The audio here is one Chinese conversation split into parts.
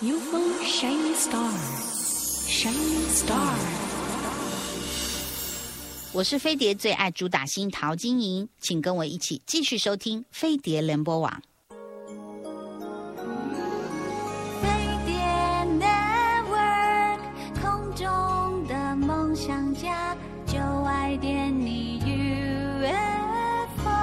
UFO Shining Star Shining Star。 我是飞碟最爱主打星陶晶莹，请跟我一起继续收听飞碟联播网。 飞碟 Network 空中的梦想家，就爱点你 UFO。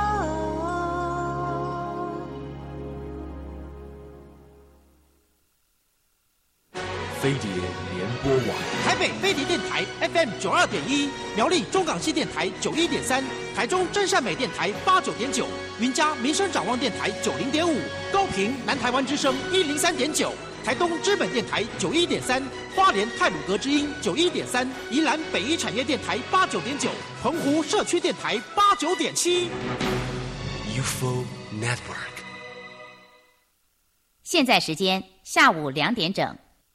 飞碟联播网， 台北飞碟电台 FM 92.1，苗栗中港西电台91.3，台中真善美电台89.9，云嘉民生展望电台90.5，高屏南台湾之声103.9，台东知本电台91.3，花莲太鲁阁之音91.3，宜兰北一产业电台89.9，澎湖社区电台89.7。 UFO Network。 现在时间下午2点整。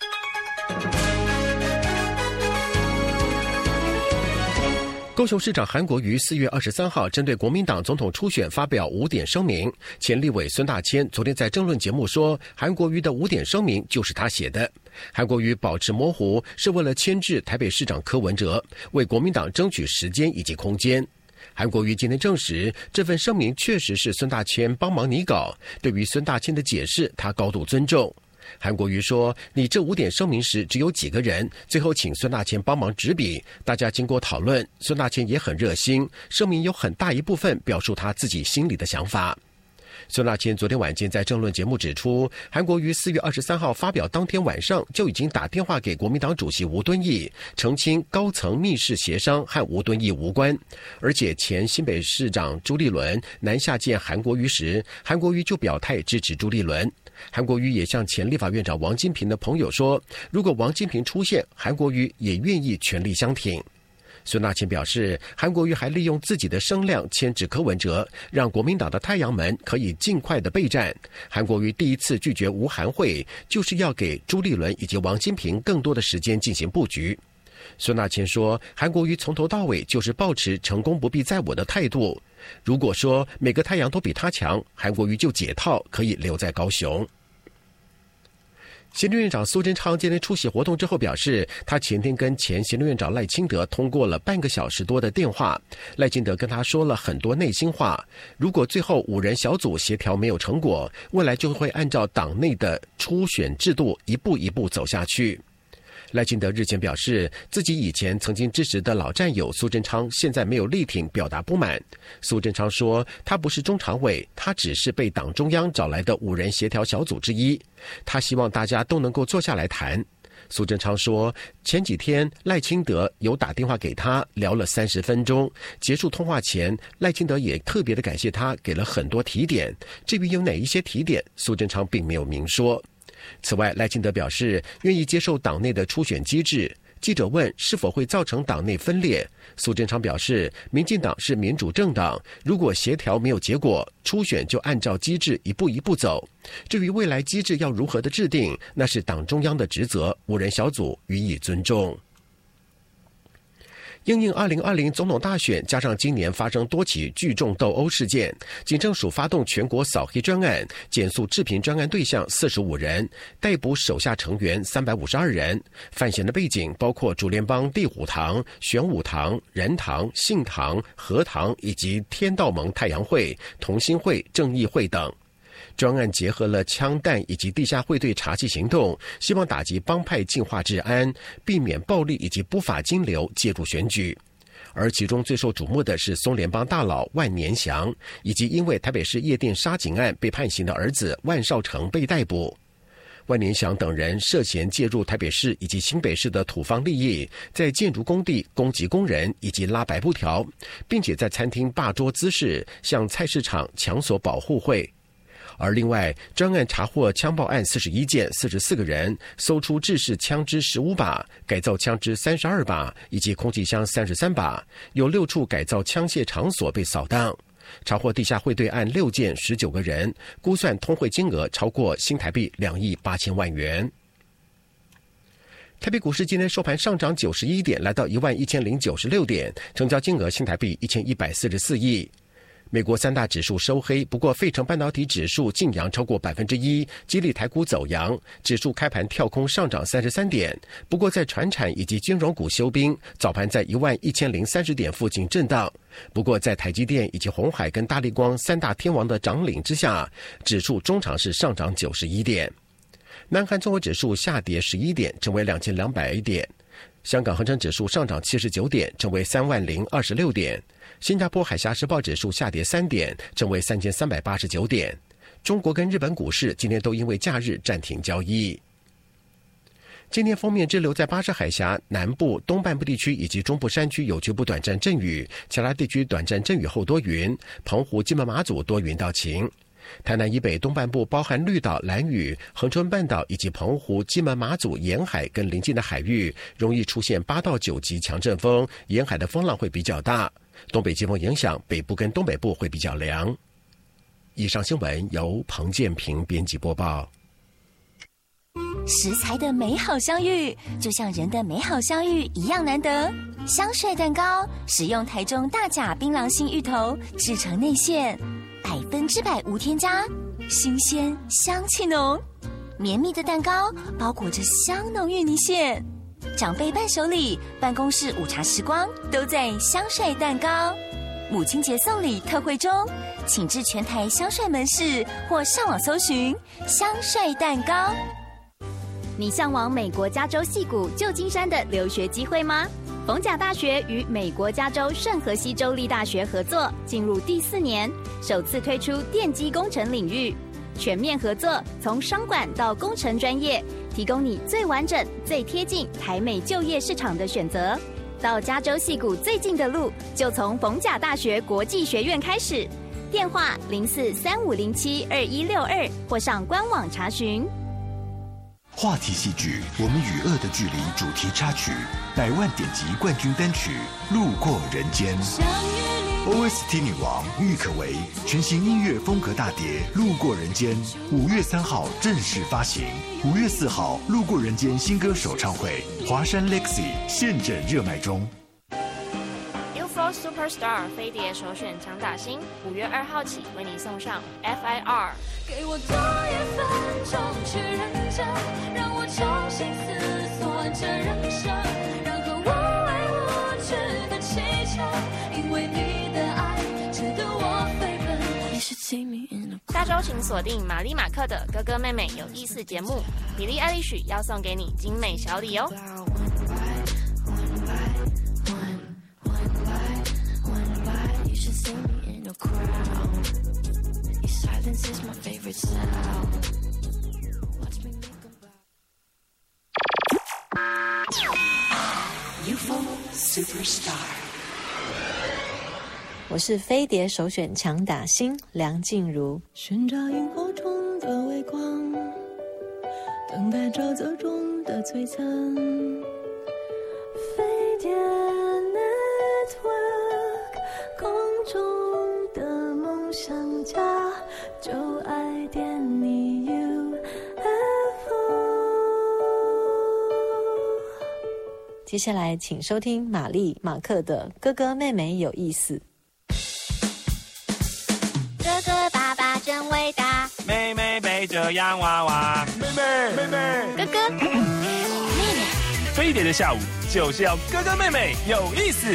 高雄市长韩国瑜4月23号针对国民党总统初选发表5点声明。前立委孙大千昨天在政论节目说，韩国瑜的5点声明就是他写的。韩国瑜保持模糊，是为了牵制台北市长柯文哲，为国民党争取时间以及空间。韩国瑜今天证实，这份声明确实是孙大千帮忙拟稿，对于孙大千的解释，他高度尊重。韩国瑜说，你这5点声明时只有几个人，最后请孙大千帮忙执笔，大家经过讨论，孙大千也很热心，声明有很大一部分表述他自己心里的想法。孙大千昨天晚间在政论节目指出，韩国瑜4月23号发表当天晚上就已经打电话给国民党主席吴敦义，澄清高层密室协商和吴敦义无关。而且前新北市长朱立伦南下见韩国瑜时，韩国瑜就表态支持朱立伦。韩国瑜也向前立法院长王金平的朋友说，如果王金平出现，韩国瑜也愿意全力相挺。孙大千表示，韩国瑜还利用自己的声量牵制柯文哲，让国民党的太阳门可以尽快的备战。韩国瑜第一次拒绝吴韩会，就是要给朱立伦以及王金平更多的时间进行布局。孙大千说，韩国瑜从头到尾就是抱持成功不必在我的态度。如果说每个太阳都比他强，韩国瑜就解套，可以留在高雄。行政院长苏贞昌今天出席活动之后表示，他前天跟前行政院长赖清德通过了半个小时多的电话，赖清德跟他说了很多内心话，如果最后5人小组协调没有成果，未来就会按照党内的初选制度一步一步走下去。赖清德日前表示，自己以前曾经支持的老战友苏贞昌现在没有力挺，表达不满。苏贞昌说，他不是中常委，他只是被党中央找来的5人协调小组之一，他希望大家都能够坐下来谈。苏贞昌说，前几天赖清德有打电话给他，聊了30分钟，结束通话前，赖清德也特别的感谢他，给了很多提点，至于有哪一些提点，苏贞昌并没有明说。此外，赖清德表示愿意接受党内的初选机制。记者问是否会造成党内分裂，苏贞昌表示，民进党是民主政党，如果协调没有结果，初选就按照机制一步一步走。至于未来机制要如何的制定，那是党中央的职责，5人小组予以尊重。因应2020总统大选，加上今年发生多起聚众斗殴事件，警政署发动全国扫黑专案，检肃治平专案对象45人，逮捕手下成员352人。犯嫌的背景包括竹联帮地虎堂、玄武堂、仁堂、信堂、和堂以及天道盟太阳会、同心会、正义会等。专案结合了枪弹以及地下汇兑查缉行动，希望打击帮派净化治安，避免暴力以及不法金流介入选举。而其中最受瞩目的是松联帮大佬万年祥，以及因为台北市夜店杀警案被判刑的儿子万少成被逮捕。万年祥等人涉嫌介入台北市以及新北市的土方利益，在建筑工地攻击工人以及拉白布条，并且在餐厅霸桌滋事，向菜市场强索保护会。而另外，专案查获枪爆案41件，44个人，搜出制式枪支15把，改造枪支32把，以及空气枪33把，有6处改造枪械场所被扫荡。查获地下汇兑案6件，19个人，估算通汇金额超过新台币2亿8千万元。台北股市今天收盘上涨91点，来到11096点，成交金额新台币1144亿。 美国三大指数收黑，不过费城半导体指数净扬超过1%，激励台股走扬，指数开盘跳空上涨33点。不过在传产以及金融股休兵，早盘在11030点附近震荡。不过在台积电以及鸿海跟大立光三大天王的掌领之下，指数中场是上涨91点。南韩综合指数下跌11点，成为2200点。香港恒生指数上涨79点，成为30026点。新加坡海峡时报指数下跌3点，成为3389点。中国跟日本股市今天都因为假日暂停交易。今天锋面滞留在巴士海峡南部、东半部地区以及中部山区有局部短暂阵雨，其他地区短暂阵雨后多云，澎湖、金门、马祖多云到晴。台南以北东半部包含绿岛、兰屿、恒春半岛以及澎湖、金门、马祖沿海跟邻近的海域容易出现8到9级强阵风，沿海的风浪会比较大。东北季风影响，北部跟东北部会比较凉。以上新闻由彭建平编辑播报。 食材的美好相遇，就像人的美好相遇一样难得。香帅蛋糕使用台中大甲槟榔心芋头制成内馅，100%无添加，新鲜香气浓，绵密的蛋糕包裹着香浓芋泥馅。长辈伴手礼、办公室午茶时光都在香帅蛋糕。母亲节送礼特惠中，请至全台香帅门市或上网搜寻香帅蛋糕。 你向往美国加州矽谷旧金山的留学机会吗？逢甲大学与美国加州圣荷西州立大学合作，进入第4年，首次推出电机工程领域，全面合作，从商管到工程专业，提供你最完整、最贴近台美就业市场的选择。到加州矽谷最近的路，就从逢甲大学国际学院开始。电话0435072162，或上官网查询。 话题戏剧《我们与恶的距离》主题插曲，100万点击冠军单曲《路过人间》。OST 女王郁可唯全新音乐风格大碟《路过人间》5月3号正式发行，5月4号《路过人间》新歌首唱会，华山 Lexi 现正热卖中。 Superstar 飞碟首选强打星，5月2号起为你送上 FIR。 给我多1分钟去认真，让我重新思索这人生，然后我为无知的祈求，因为你的爱值得我飞奔。你是奇妙。 下周请锁定玛丽马克的哥哥妹妹有意思节目，比利爱丽许要送给你精美小礼哦。 Silence is my favorite sound. Watch me make a UFO Superstar. 我是飞碟首选强打星梁静茹。 寻找萤火虫的微光，等待沼泽中的璀璨。 飞碟 Network， 空中的梦想家，就爱点你 UFO。 接下来请收听玛丽马克的哥哥妹妹有意思。 哥哥爸爸真伟大， 妹妹背着洋娃娃，妹妹哥哥妹妹。 飞碟的下午就是要哥哥妹妹有意思。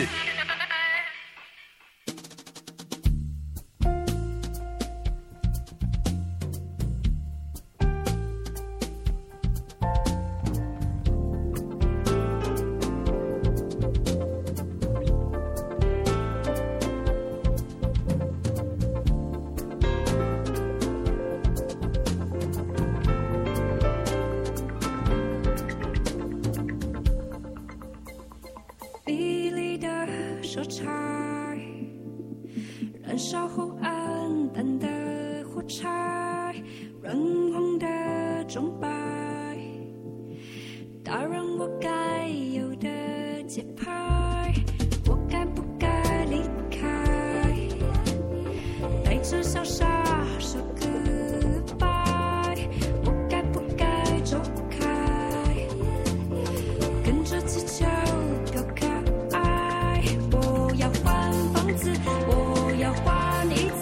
燃烧后暗淡的火柴，染红的钟摆，打乱我该有的节拍。我该不该离开？带着潇洒说 goodbye。我该不该走开？跟着气球飘开。我要换房子，我要换椅子。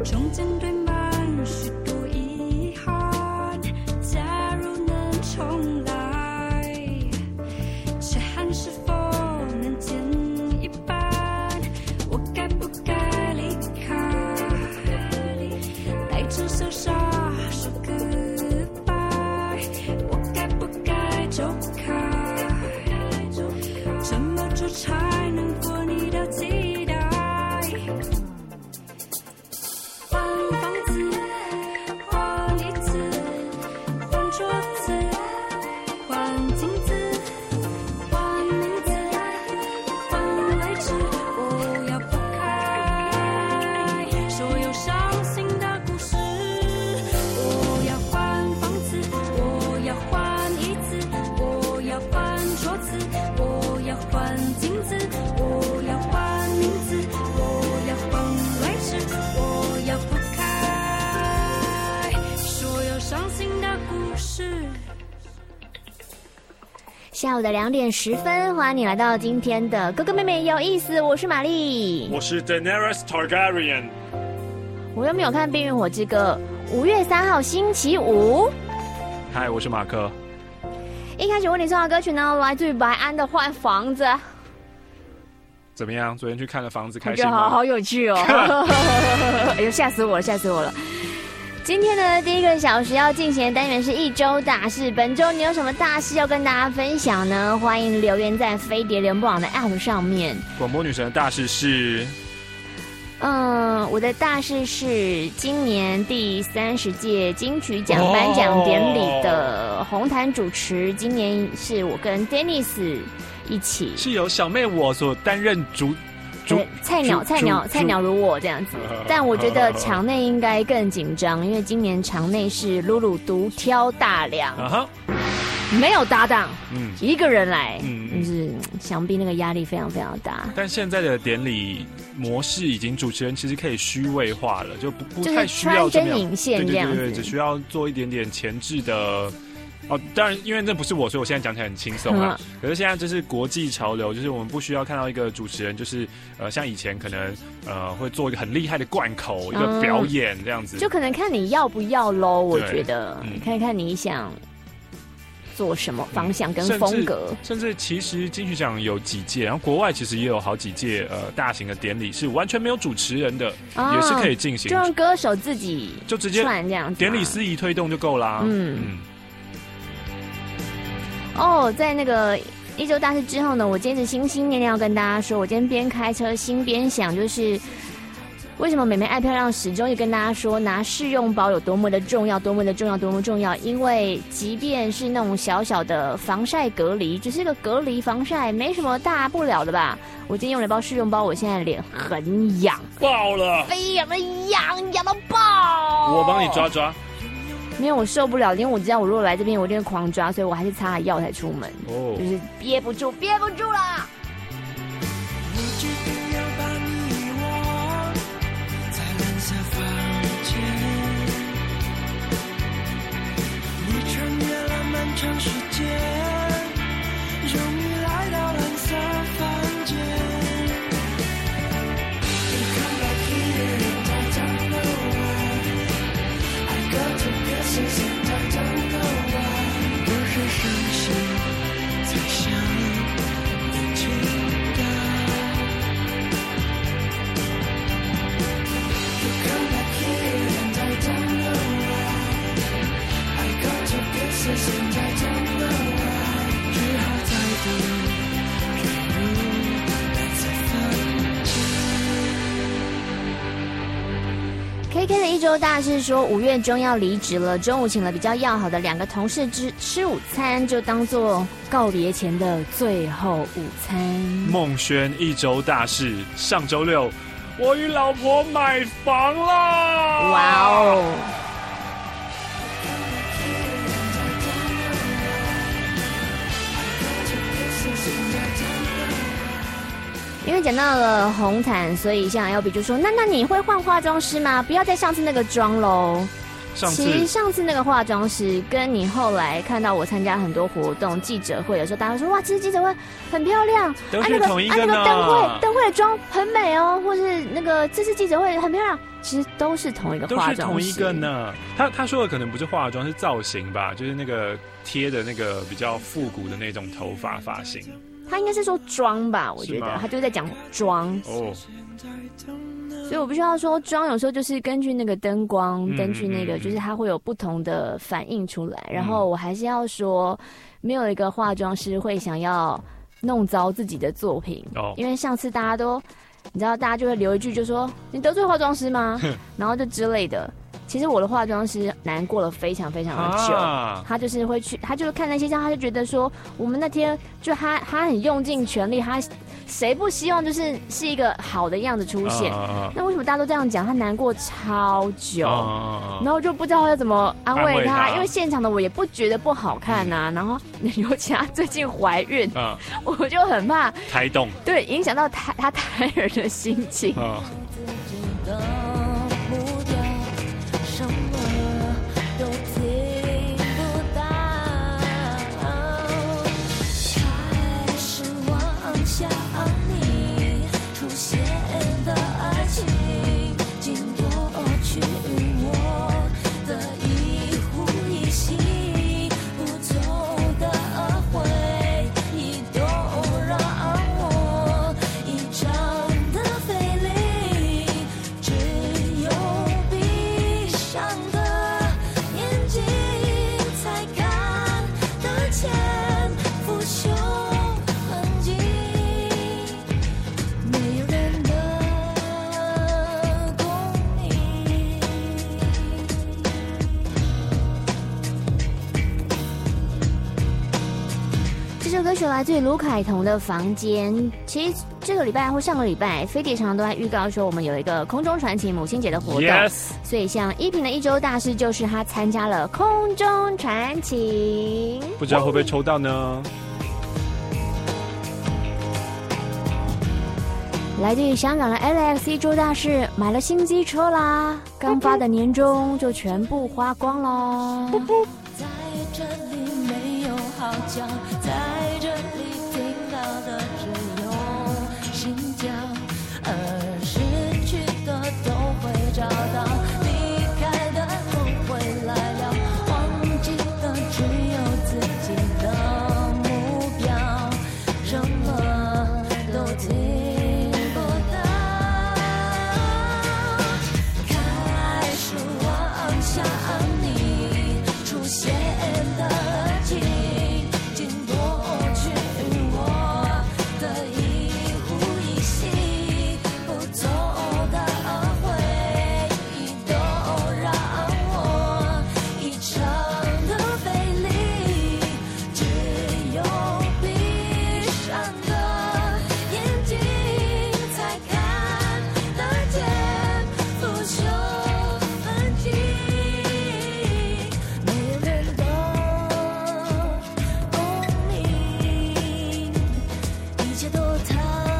从前堆满许多遗憾，假如能重来，缺憾是否能减一半？我该不该离开？带着潇洒说 goodbye， 我该不该走开？怎么做才能过你的期待？换房子，换椅子，换桌子，换镜子，换名字，换位置，我要抛开所有伤心的故事。我要换房子，我要换椅子，我要换桌子，我要换镜子，我要换名字，我要换位置，我要抛开所有伤心的故事。 下午的2点10分，欢迎你来到今天的哥哥妹妹有意思，我是玛丽， 我是 Daenerys Targaryen。 我又没有看《冰与火之歌》，5月3号星期五。 嗨，我是马克。 一开始为你送的歌曲呢，来自于白安的《换房子》。 怎么样？昨天去看了房子，开我觉心吗？ 得好有趣哦！哎呦，吓死我了，吓死我了！今天呢，第一个小时要进行的单元是一周大事。本周你有什么大事要跟大家分享呢？欢迎留言在飞碟联播网的 App 上面。 广播女神的大事是， 我的大事是今年第30届金曲奖颁奖典礼的红毯主持。今年是我跟 Dennis 一起， 是由小妹我所担任菜鸟如我这样子，但我觉得场内应该更紧张，因为今年场内是露露独挑大梁，没有搭档，一个人来，就是想必那个压力非常非常大。 但现在的典礼模式已经主持人其实可以虚位化了，就不太需要这样， 就是穿针引线这样子， 对，只需要做一点点前置的。哦，当然，因为这不是我，所以我现在讲起来很轻松啦。可是现在这是国际潮流，就是我们不需要看到一个主持人，就是像以前可能会做一个很厉害的贯口、一个表演这样子， 就可能看你要不要咯。我觉得，看你想做什么方向跟风格， 甚至其实金曲奖有几届，然后国外其实也有好几届大型的典礼是完全没有主持人的，也是可以进行， 就让歌手自己就直接串这样子， 典礼司仪推动就够啦。 在那个一周大事之后呢，我今天心心念念要跟大家说，我今天边开车心边想，就是为什么美眉爱漂亮始终也跟大家说拿试用包有多么的重要，多么的重要，多么重要。因为即便是那种小小的防晒隔离，只是个隔离防晒，没什么大不了的吧。我今天用了一包试用包，我现在脸很痒， 爆了， 非常的痒到爆。 我帮你抓抓。 没有，我受不了，因为我知道我如果来这边，我一定会狂抓，所以我还是擦了药才出门。就是憋不住啦。 我决定要把你遗忘在蓝色房间，你穿越了漫长时间，终于来到蓝色房间。You come back here and I don't know why I got to places and I don't know why， 有些事情才想你知道。You come back here and I don't know why I got to places and I don't know why， 只好再度坠入蓝色房间。 KK 的一周大事说5月中要离职了，中午请了比较要好的2个同事吃午餐，就当做告别前的最后午餐。 孟轩一周大事，上周六我与老婆买房了， 哇哦！因为讲到了红毯，所以像 L B 就说：“那你会换化妆师吗？不要再上次那个妆喽。” 其实上次那个化妆师跟你后来看到我参加很多活动记者会的时候，大家说哇，其实记者会很漂亮， 都是同一个呢。 那个灯会的妆很美哦，或是那个这次记者会很漂亮，其实都是同一个化妆师， 都是同一个呢。他说的可能不是化妆，是造型吧，就是那个贴的那个比较复古的那种头发发型。 他应该是说妆吧，我觉得他就是在讲妆哦。所以我必须要说，妆有时候就是根据那个灯光，根据那个就是它会有不同的反应出来。然后我还是要说，没有一个化妆师会想要弄糟自己的作品，因为上次大家都，你知道，大家就会留一句，就说你得罪化妆师吗？然后就之类的。其实我的化妆师难过了非常非常的久，他就是会去，他就是看那些照，他就觉得说，我们那天就他很用尽全力，他谁不希望就是一个好的样子出现？那为什么大家都这样讲？他难过超久，然后就不知道要怎么安慰他，因为现场的我也不觉得不好看呐。然后尤其他最近怀孕，我就很怕胎动， 对，影响到他胎儿的心情。歌曲来自于卢凯彤的房间。其实这个礼拜或上个礼拜，飞碟常常都在预告说我们有一个空中传情母亲节的活动， yes. 所以像依萍的一周大事就是她参加了空中传情， 不知道会不会抽到呢？ 来自于香港的 Alex 一周大事，买了新机车啦，刚发的年终就全部花光了。 在这里没有好讲，在这里听到的只有心跳，而失去的都会找到，离开的都会来了，忘记的只有自己的目标，什么都听不到，开始妄想你出现的情景，夺去我的一呼一吸，不走的回忆都让我异常的费力，只有闭上的眼睛才看得见腐朽痕迹，没有人懂你，一切都太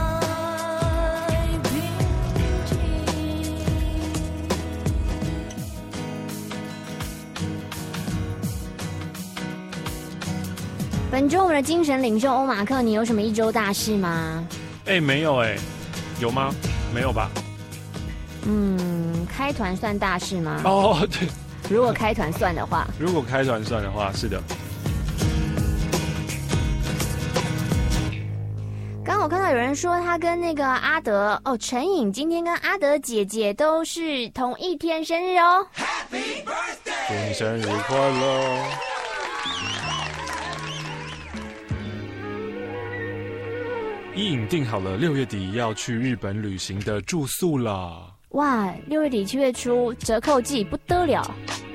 平静。 本周我们的精神领袖欧马克，你有什么一周大事吗？ 没有有吗？没有吧？ 开团算大事吗？ 哦，对， 如果开团算的话， 如果开团算的话，是的。 刚我看到有人说他跟那个阿德陈颖今天跟阿德姐姐都是同一天生日哦。 祝你生日快乐！伊颖订好了6月底要去日本旅行的住宿了。 哇，6月底7月初折扣季不得了。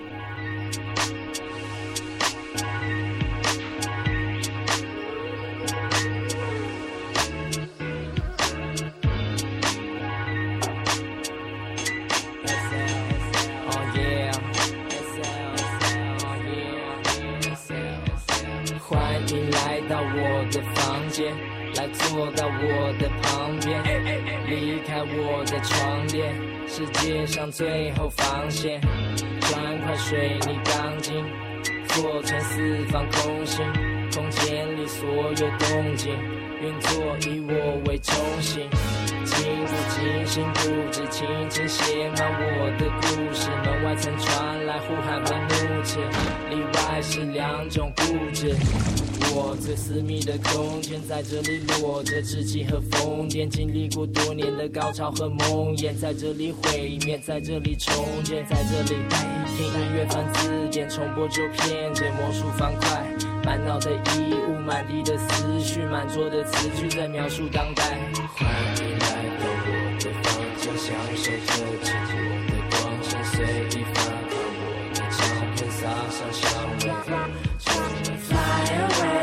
欢迎来到我的房间，来坐到我的旁边。 离开我的床垫，世界上最后防线，砖块水泥钢筋做成四方空心，空间里所有动静运作以我为中心，情不惊心不知，轻轻写满我的故事。门外曾传来呼喊和怒斥，里外是两种固执。我最私密的空间在这里落着稚气和疯癫，经历过多年的高潮和梦魇，在这里毁灭，在这里重建，在这里听音乐翻字典，重播旧片段，魔术方块，满脑的衣物，满地的思绪，满桌的词句在描述当代。欢迎来到我的房间，享受这寂寞的光线，随意翻看我的唱片，撒上香味，就能 fly away。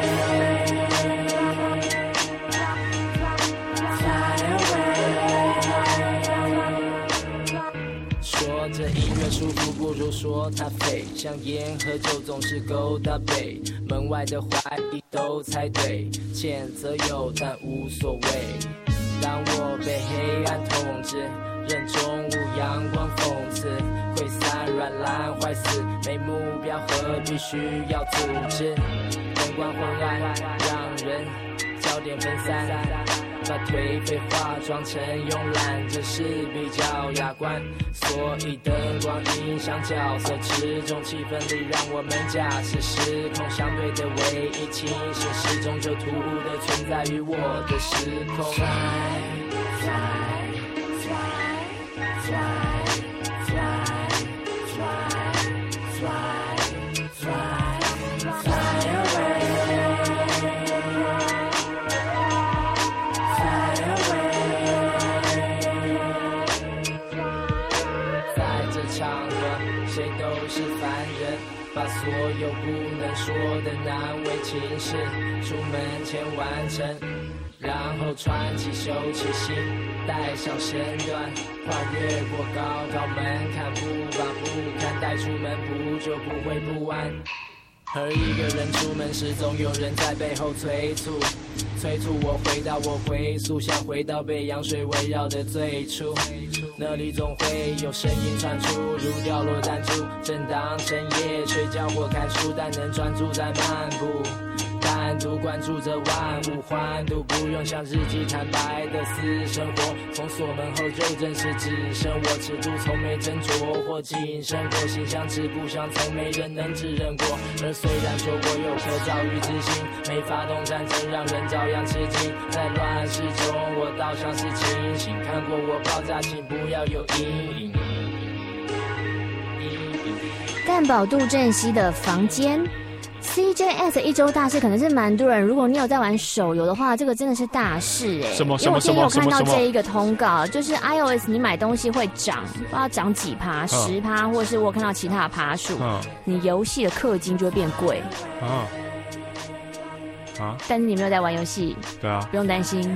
说这音乐舒服，不如说它废，像烟和酒总是勾搭背，门外的怀疑都猜对，谴责有但无所谓。当我被黑暗统治，任中午阳光讽刺，溃散软烂坏死，没目标何必需要组织？灯光昏暗，让人焦点分散，把颓废化妆成慵懒，这是比较雅观。所以灯光影响角色，持重气氛里让我们驾驶时空相对的唯一清醒，始终就突兀的存在于我的时空。把所有不能说的难为情事出门前完成，然后穿起收起心，带上身段，跨越过高门槛，不把不堪带出门，不就不会不安。而一个人出门时，总有人在背后催促我回到我回溯，想回到被羊水围绕的最初，那里总会有声音传出，如掉落弹珠。正当深夜睡觉或看书，但能专注在漫步，单独关注着万物欢度，不用像日记坦白的私生活。从锁门后就正是只剩我，尺度从没斟酌或谨慎过，形象只不像从没人能指认过。而虽然说我有颗躁郁之心，没发动战争让人照样吃惊，在乱世中我倒像是清醒，看过我爆炸请不要有阴影。 蛋堡杜振熙的房间 CJS 一周大事可能是蛮多人，如果你有在玩手游的话，这个真的是大事哎。 什么？ 因为我今天有看到这一个通告，就是 iOS 你买东西会涨，不知道涨几%、10%，或者是我看到其他的趴数，你游戏的氪金就会变贵。但是你没有在玩游戏， 对啊， 不用担心。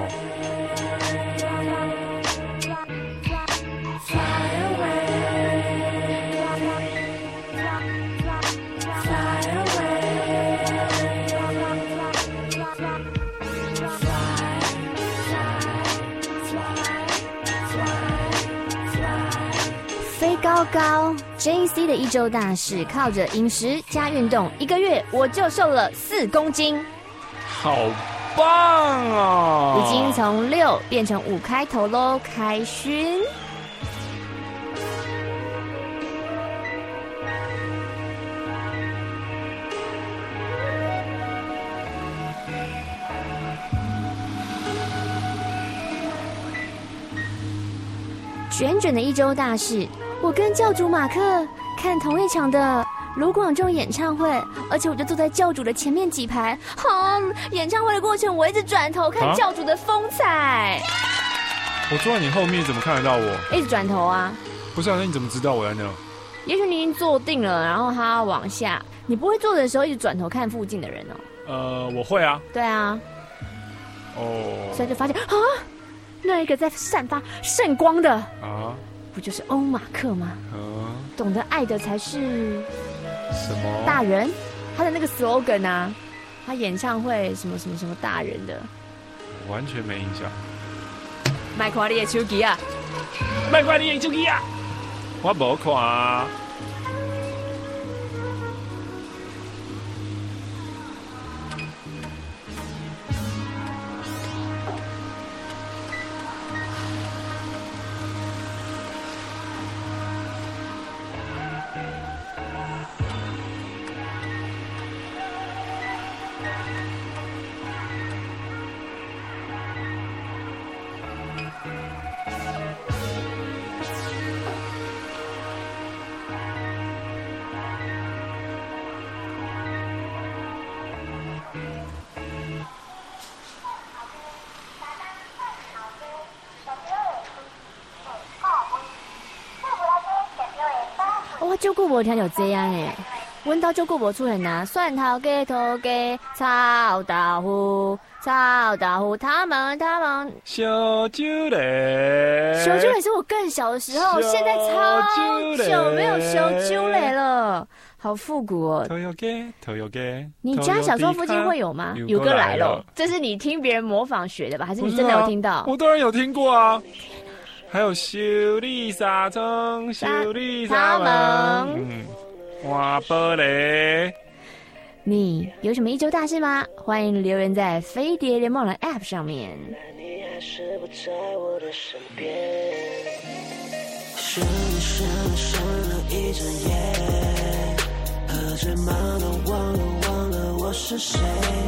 高高 JC 的一周大事，靠着饮食加运动，1个月我就瘦了4公斤， 好棒哦！ 已经从6变成5开头喽，开勋。卷卷的一周大事，我跟教主马克看同一场的卢广仲演唱会，而且我就坐在教主的前面几排。演唱会的过程我一直转头看教主的风采。 我坐在你后面，怎么看得到我？ 一直转头啊。 不是啊，那你怎么知道我在那？ 也许你已经坐定了，然后他往下，你不会坐的时候一直转头看附近的人哦。我会啊。 对啊。所以就发现那一个在散发圣光的不就是欧马克吗？懂得爱的才是什么大人？他的那个 slogan 啊，他演唱会什么什么什么大人的， 完全没印象。 卖看你的手机啊！ 卖看你的手机啊！我无看啊。 我久久无听到这样诶，阮兜久久无出现啊！蒜头鸡、土鸡、臭豆腐、臭豆腐，他们小酒嘞， 小酒嘞是我更小的时候，现在超久没有小酒嘞了，好复古哦。 头油鸡， 你家小时候附近会有吗？有个来了，这是你听别人模仿学的吧？还是你真的有听到？ 我当然有听过啊。还有修理沙城，修理沙门，花玻璃。 你有什么一周大事吗？欢迎留言在飞碟联盟的 App 上面。 你还是不在我的身边，想了一整夜，喝醉忙了忘了我是谁。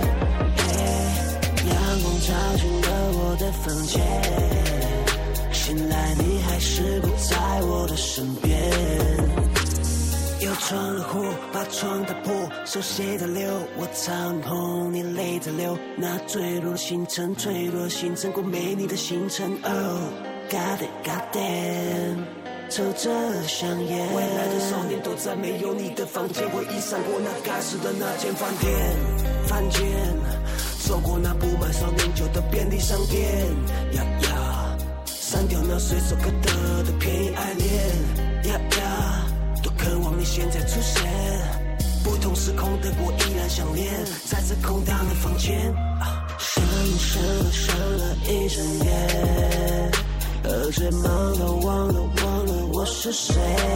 阳光照进了我的房间，醒来你还是不在我的身边。又闯了祸，把窗打破，手写的流，我苍空，你泪在流。那坠落的星辰，坠落的星辰，过没你的星辰。Oh God damn， 抽着香烟，未来的少年都在没有你的房间，回忆闪过那该死的那间饭店，走过那布满少年酒的便利商店，删掉那随手可得的便宜爱恋，多渴望你现在出现。不同时空的我依然相恋，在这空荡的房间，想了一整夜，喝醉忙了忘了我是谁。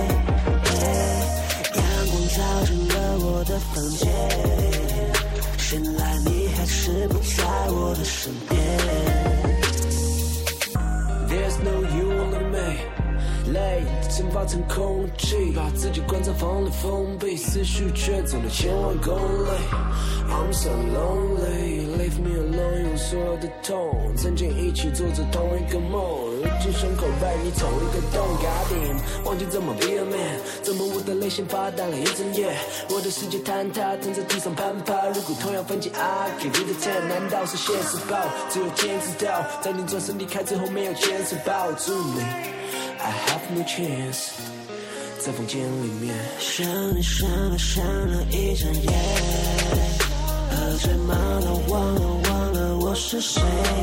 阳光照进了我的房间，醒来你还是不在我的身边。There's no you on the me， 累蒸发成空气，把自己关在房里封闭，思绪却走了千万公里。I'm so lonely， leave me alone， 用所有的痛，曾经一起做着同一个梦，如今胸口被你捅一个洞 ，God damn， 忘记怎么 be a man， 怎么我的泪腺发呆了一整夜，我的世界坍塌，躺在地上攀爬，如果同样分解 I give you the 10， 难道是现实报？只有天知道，在你转身离开之后，没有坚持抱住你 ，I have no chance， 在房间里面，想了一整夜。喝醉忙了忘了我是谁。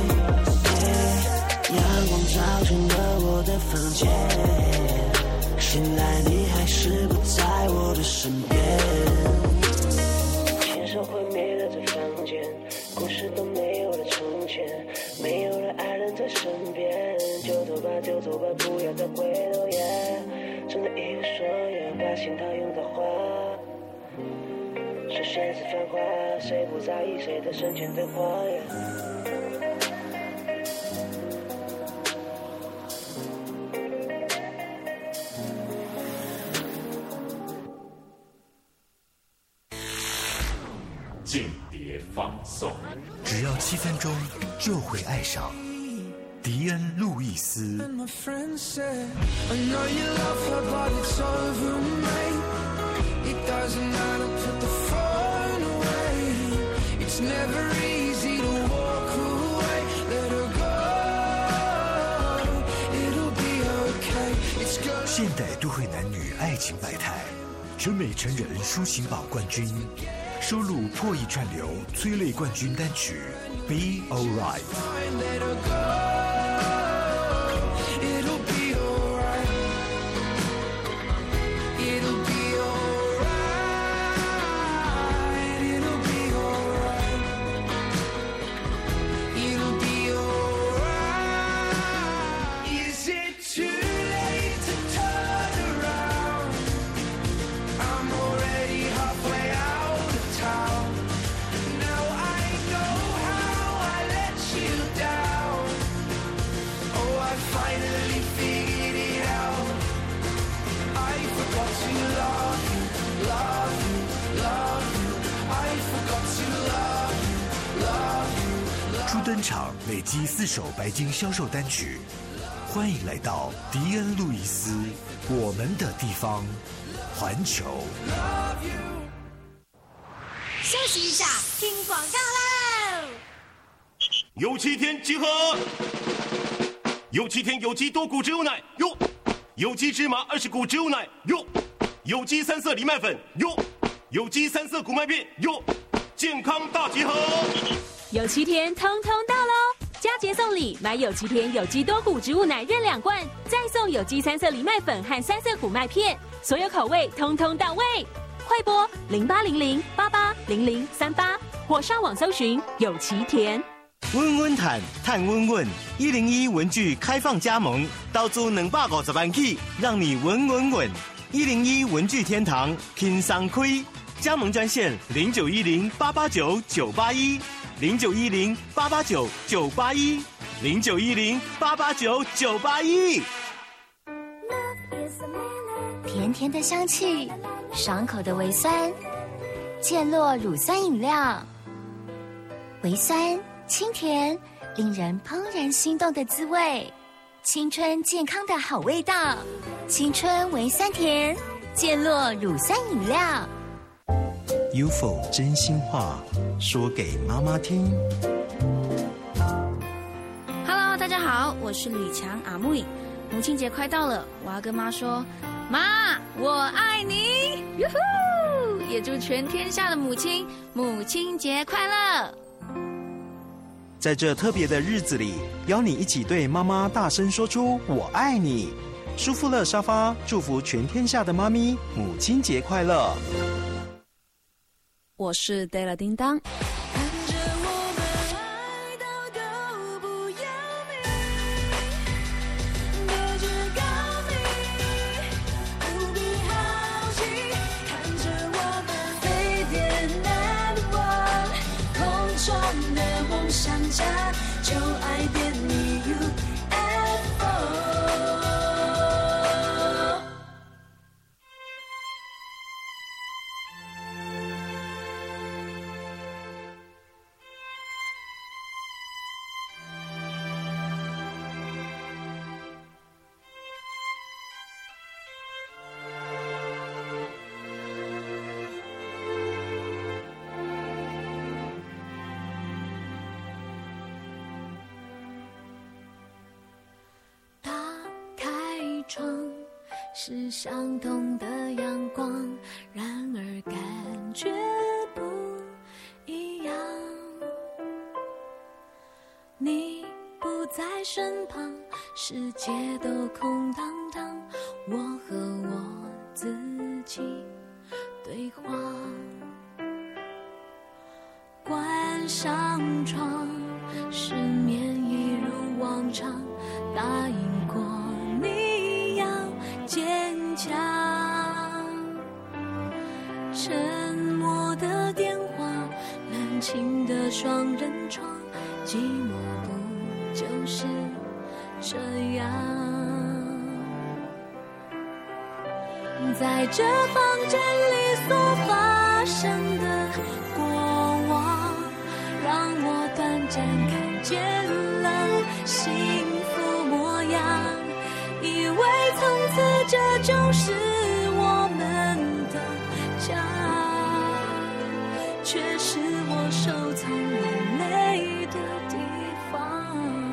阳光照进了我的房间，醒来你还是不在我的身边。亲手毁灭了这房间，故事都没有了从前，没有了爱人在身边，就走吧，不要再回头耶。睁着一个双眼，把心套用在花。说现实繁华，谁不在意谁的深浅对话呀？ 间谍放送，只要7分钟就会爱上迪恩·路易斯。现代都会男女爱情百态，全美成人抒情榜冠军，收录破亿串流催泪冠军单曲《Be Alright》。 登场，累积4首白金销售单曲。欢迎来到迪恩路易斯，我们的地方，环球。 休息一下，听广告喽！ 有7天集合，有7天有机多谷植物奶哟，有机芝麻20谷植物奶哟，有机3色藜麦粉哟，有机3色谷麦片哟，健康大集合。 有7天通通到喽！佳节送礼，买有7天有机多谷植物奶任2罐，再送有机3色藜麦粉和3色谷麦片，所有口味通通到位。快拨0800880038，或上网搜寻有7天。 温温毯，探温温，101文具开放加盟，到租250万起，让你稳稳稳。101文具天堂，轻松开，加盟专线091088989981，0910889981，0910889981。 甜甜的香气，爽口的微酸，健洛乳酸饮料，微酸清甜，令人怦然心动的滋味，青春健康的好味道，青春微酸甜，健洛乳酸饮料。 UFO 真心话，说给妈妈听。 Hello， 大家好，我是吕强阿木。母亲节快到了，我要跟妈说，妈，我爱你！哟呼！也祝全天下的母亲母亲节快乐。 在这特别的日子里，邀你一起对妈妈大声说出我爱你。舒芙乐沙发祝福全天下的妈咪母亲节快乐。 我是 Della 叮当。 就爱点你 UFO。窗是相同的阳光，然而感觉不一样。你不在身旁，世界都空荡荡，我和我自己对话。关上窗，失眠一如往常，答应过你要坚强。沉默的电话，冷清的双人床，寂寞不就是这样？在这房间里所发生的过往，让我短暂看见了幸福模样，以为从此这就是我们的家，却是我收藏眼泪的地方。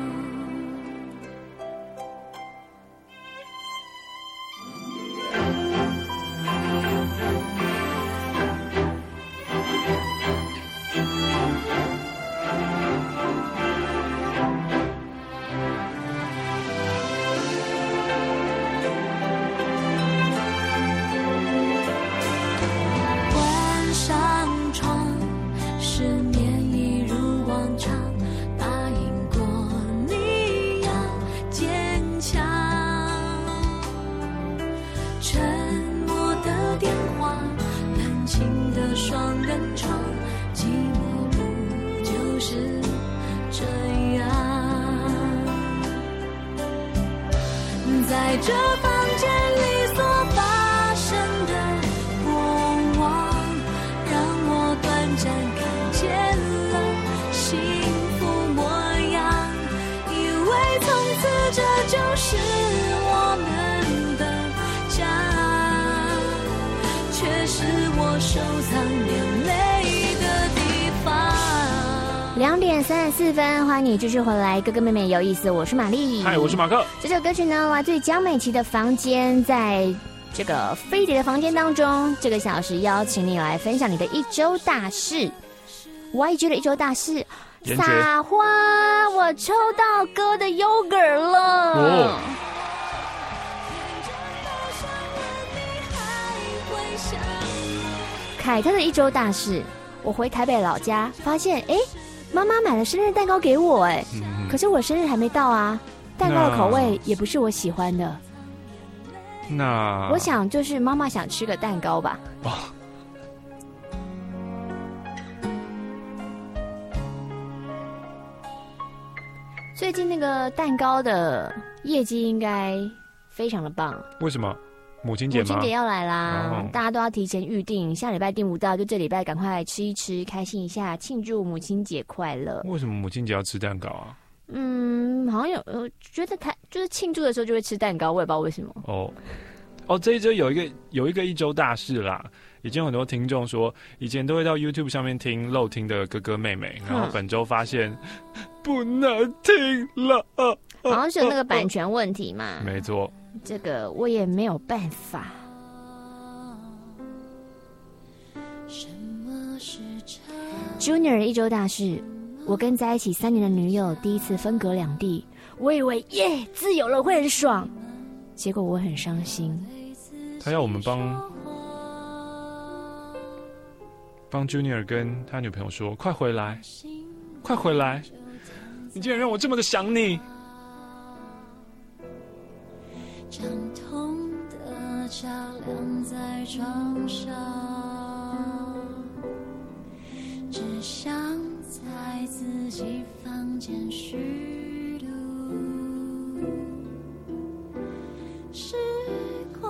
在这房间里所发生的过往，让我短暂看见了幸福模我收藏眼泪的地方。 2点34分，欢迎你继续回来，哥哥妹妹有意思，我是玛丽。 嗨，我是马克。 这首歌曲呢，来自于江美琪的房间，在这个飞碟的房间当中，这个小时邀请你来分享你的一周大事。我也觉得一周大事，撒花，我抽到哥的 yogurt 了。哦，凯特的一周大事，我回台北老家，发现妈妈买了生日蛋糕给我，可是我生日还没到啊，蛋糕的口味也不是我喜欢的。 那我想就是妈妈想吃个蛋糕吧。哦，最近那个蛋糕的业绩应该非常的棒。 为什么？母亲节吗？ 母亲节要来啦，大家都要提前预定，下礼拜订不到，就这礼拜赶快吃一吃，开心一下，庆祝母亲节快乐。 为什么母亲节要吃蛋糕啊？ 好像觉得就是庆祝的时候就会吃蛋糕，我也不知道为什么。 哦，这一周有一个一周大事啦。已经有很多听众说，以前都会到 YouTube 上面听漏听的哥哥妹妹，然后本周发现不能听了， 好像是有那个版权问题嘛。 没错， 这个我也没有办法。Junior 的一周大事，我跟在一起3年的女友第一次分隔两地，我以为自由了会很爽，结果我很伤心。 他要我们帮 Junior 跟他女朋友说，快回来，快回来，你竟然让我这么的想你。 伤痛的桥梁在床上，只想在自己房间虚度时光。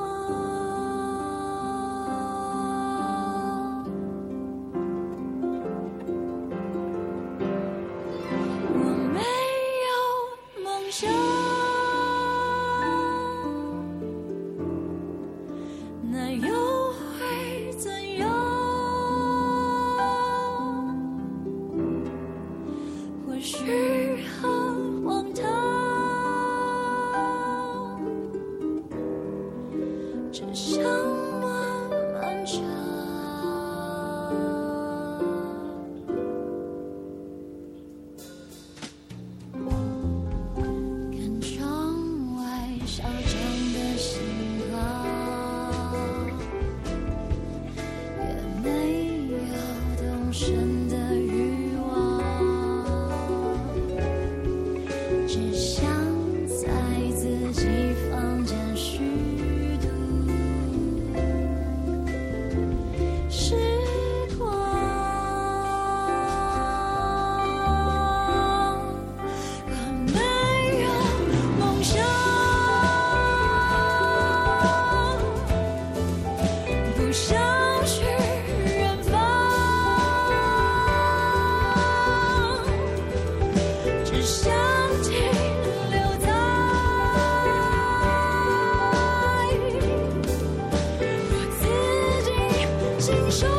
我没有梦想，那又会怎样？或许很荒唐，只想慢慢长。看窗外小镇的星光，也没有动身的欲望，只想在自己房间虚度时光。我没有梦想，不想去远方，只想停留在我自己心上。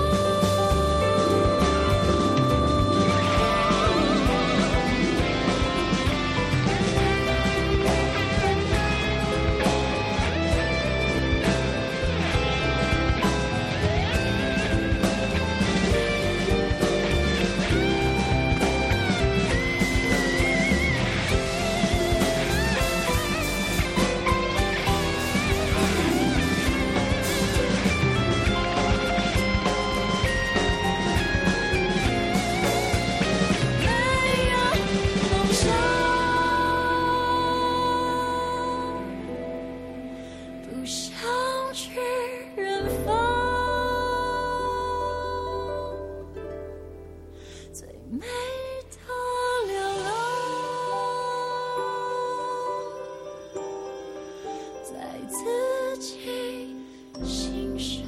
没有梦想，不想去远方，最美的流浪，在自己心上。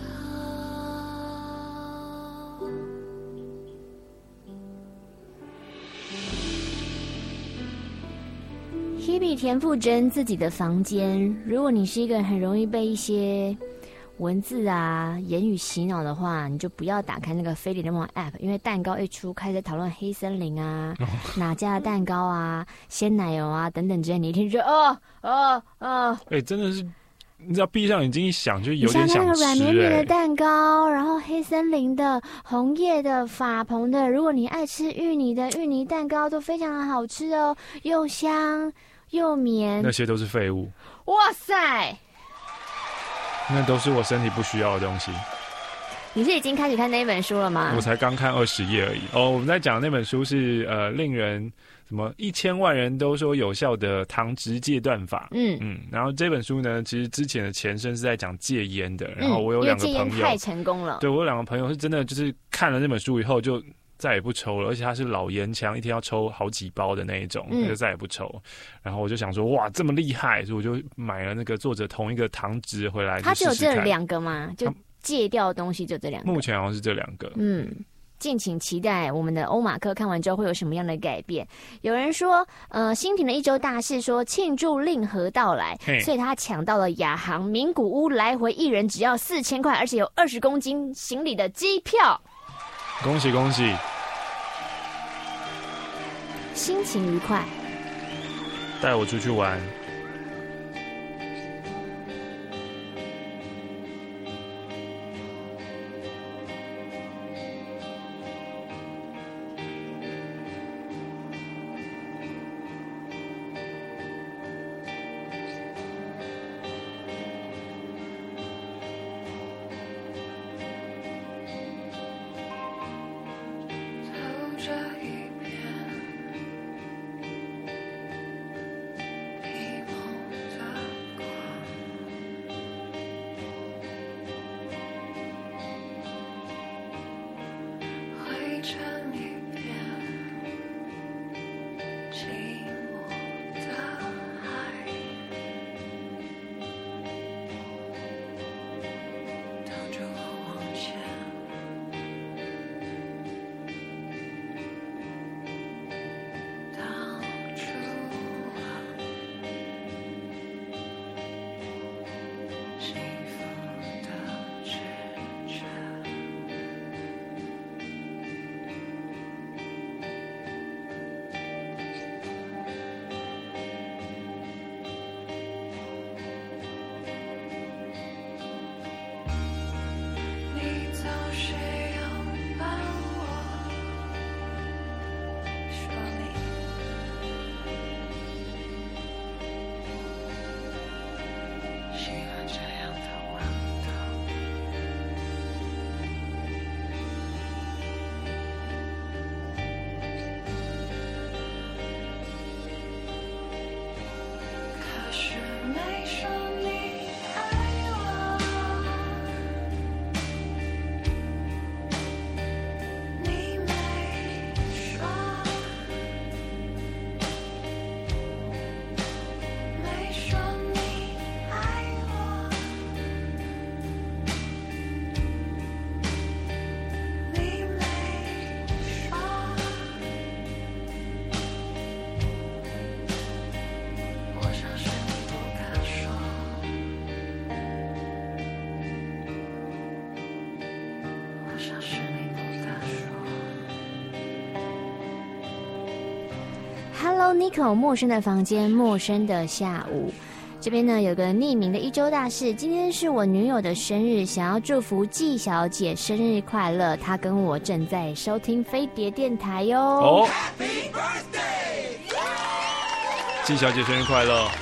Hebe 田馥甄自己的房间。如果你是一个很容易被一些文字啊、言语洗脑的话，你就不要打开那个飞碟联盟 App， 因为蛋糕一出，开始讨论黑森林啊、哪家的蛋糕啊、鲜奶油啊等等之类，你一听就真的是。你只要闭上眼睛一想，就有点想吃。 像那个软绵绵的蛋糕，然后黑森林的、红叶的、法鹏的，如果你爱吃芋泥的芋泥蛋糕，都非常的好吃哦，又香又绵。 那些都是废物。 哇塞！ 那都是我身体不需要的东西。 你是已经开始看那本书了吗？ 我才刚看20页而已。我们在讲的那本书是令人什么1000万人都说有效的糖质戒断法。然后这本书呢，其实之前的前身是在讲戒烟的。然后我有2个朋友， 戒烟太成功了。 对，我有2个朋友是真的就是看了那本书以后就再也不抽了，而且他是老烟枪，一天要抽好几包的那一种，他就再也不抽。然后我就想说，哇，这么厉害，所以我就买了那个作者同一个糖质回来。 他只有这2个吗？就戒掉的东西就这2个。 目前好像是这2个。 敬请期待我们的欧马克看完之后会有什么样的改变。有人说，新平的一周大事说庆祝令和到来，所以他抢到了亚航名古屋来回1人只要4000块，而且有20公斤行李的机票。 恭喜恭喜！ 心情愉快， 带我出去玩。 Hello Nico， 陌生的房间，陌生的下午。这边呢有个匿名的一周大事，今天是我女友的生日，想要祝福季小姐生日快乐。她跟我正在收听飞碟电台哟。 哦，季小姐生日快乐！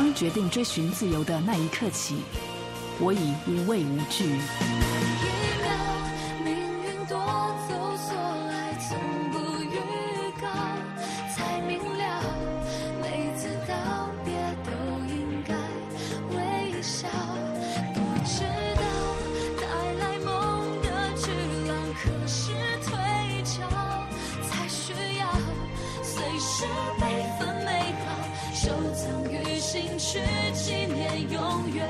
当决定追寻自由的那一刻起，我已无畏无惧。 命运夺走所来，从不预告，才明了，每次道别都应该微笑。不知道带来梦的巨浪何时退潮，才需要随时备份美好，收藏于心去纪念永远。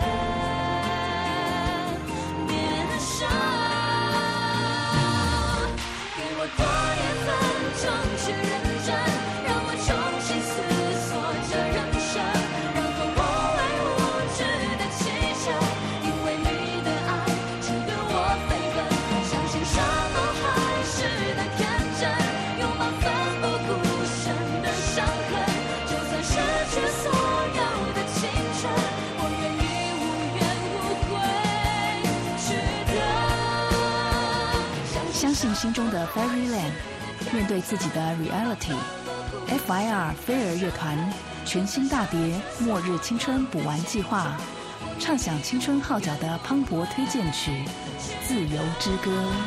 多一分钟去认真，让我重新思索这人生，然后我为无知的祈求，因为你的爱值得我飞奔，相信什么还是的天真，拥抱奋不顾身的伤痕，就算失去所有的青春，我愿意无怨无悔值得。 相信心中的 Fairyland， 面对自己的 Reality。FIR 飞儿乐团全新大碟《末日青春补完计划》，唱响青春号角的磅礴推荐曲《自由之歌》。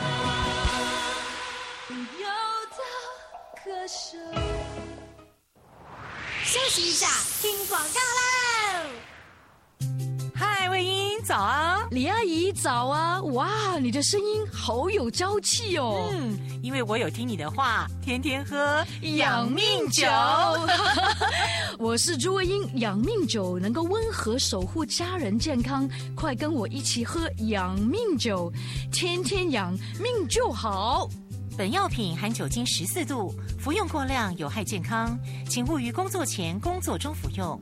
休息一下，听广告喽。 嗨，魏英，早啊！ 李阿姨，早啊！哇，你的声音好有朝气哦。 因为我有听你的话，天天喝养命酒。我是朱魏英，养命酒能够温和守护家人健康，快跟我一起喝养命酒，天天养命就好。 本药品含酒精14度，服用过量有害健康，请勿于工作前、工作中服用。